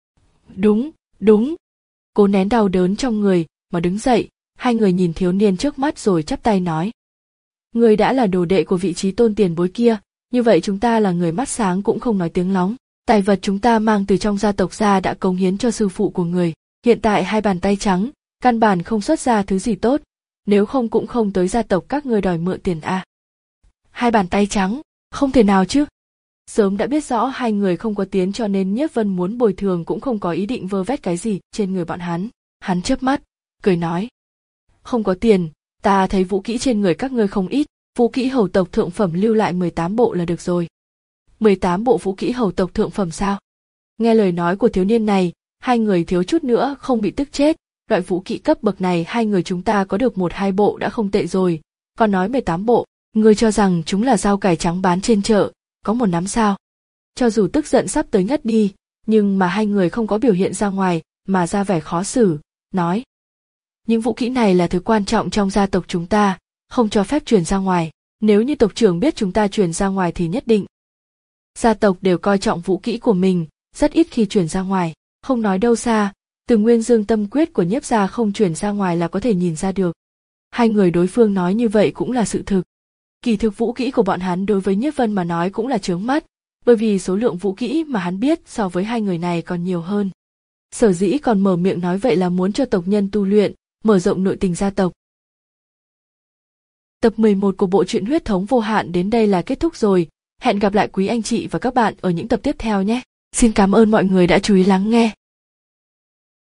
Đúng, đúng. Cố nén đau đớn trong người mà đứng dậy, hai người nhìn thiếu niên trước mắt rồi chắp tay nói. Người đã là đồ đệ của vị trí tôn tiền bối kia, như vậy chúng ta là người mắt sáng cũng không nói tiếng lóng. Tài vật chúng ta mang từ trong gia tộc ra đã cống hiến cho sư phụ của người, hiện tại hai bàn tay trắng, căn bản không xuất ra thứ gì tốt, nếu không cũng không tới gia tộc các ngươi đòi mượn tiền a. À. Hai bàn tay trắng, không thể nào chứ. Sớm đã biết rõ hai người không có tiền cho nên Nhiếp Vân muốn bồi thường cũng không có ý định vơ vét cái gì trên người bọn hắn. Hắn chớp mắt, cười nói. Không có tiền, ta thấy vũ kỹ trên người các ngươi không ít, vũ kỹ hầu tộc thượng phẩm lưu lại mười tám bộ là được rồi. mười tám bộ vũ kỹ hầu tộc thượng phẩm sao? Nghe lời nói của thiếu niên này, hai người thiếu chút nữa không bị tức chết, loại vũ kỹ cấp bậc này hai người chúng ta có được một hai bộ đã không tệ rồi, còn nói mười tám bộ, ngươi cho rằng chúng là rau cải trắng bán trên chợ, có một nắm sao? Cho dù tức giận sắp tới ngất đi, nhưng mà hai người không có biểu hiện ra ngoài, mà ra vẻ khó xử, nói. Những vũ kỹ này là thứ quan trọng trong gia tộc chúng ta, không cho phép truyền ra ngoài, nếu như tộc trưởng biết chúng ta truyền ra ngoài thì nhất định. Gia tộc đều coi trọng vũ kỹ của mình, rất ít khi truyền ra ngoài, không nói đâu xa, từ Nguyên Dương tâm quyết của Nhiếp gia không truyền ra ngoài là có thể nhìn ra được. Hai người đối phương nói như vậy cũng là sự thực. Kỳ thực vũ kỹ của bọn hắn đối với Nhiếp Vân mà nói cũng là chướng mắt, bởi vì số lượng vũ kỹ mà hắn biết so với hai người này còn nhiều hơn. Sở dĩ còn mở miệng nói vậy là muốn cho tộc nhân tu luyện, mở rộng nội tình gia tộc. Tập mười một của bộ truyện Huyết thống vô hạn đến đây là kết thúc rồi. Hẹn gặp lại quý anh chị và các bạn ở những tập tiếp theo nhé. Xin cảm ơn mọi người đã chú ý lắng nghe.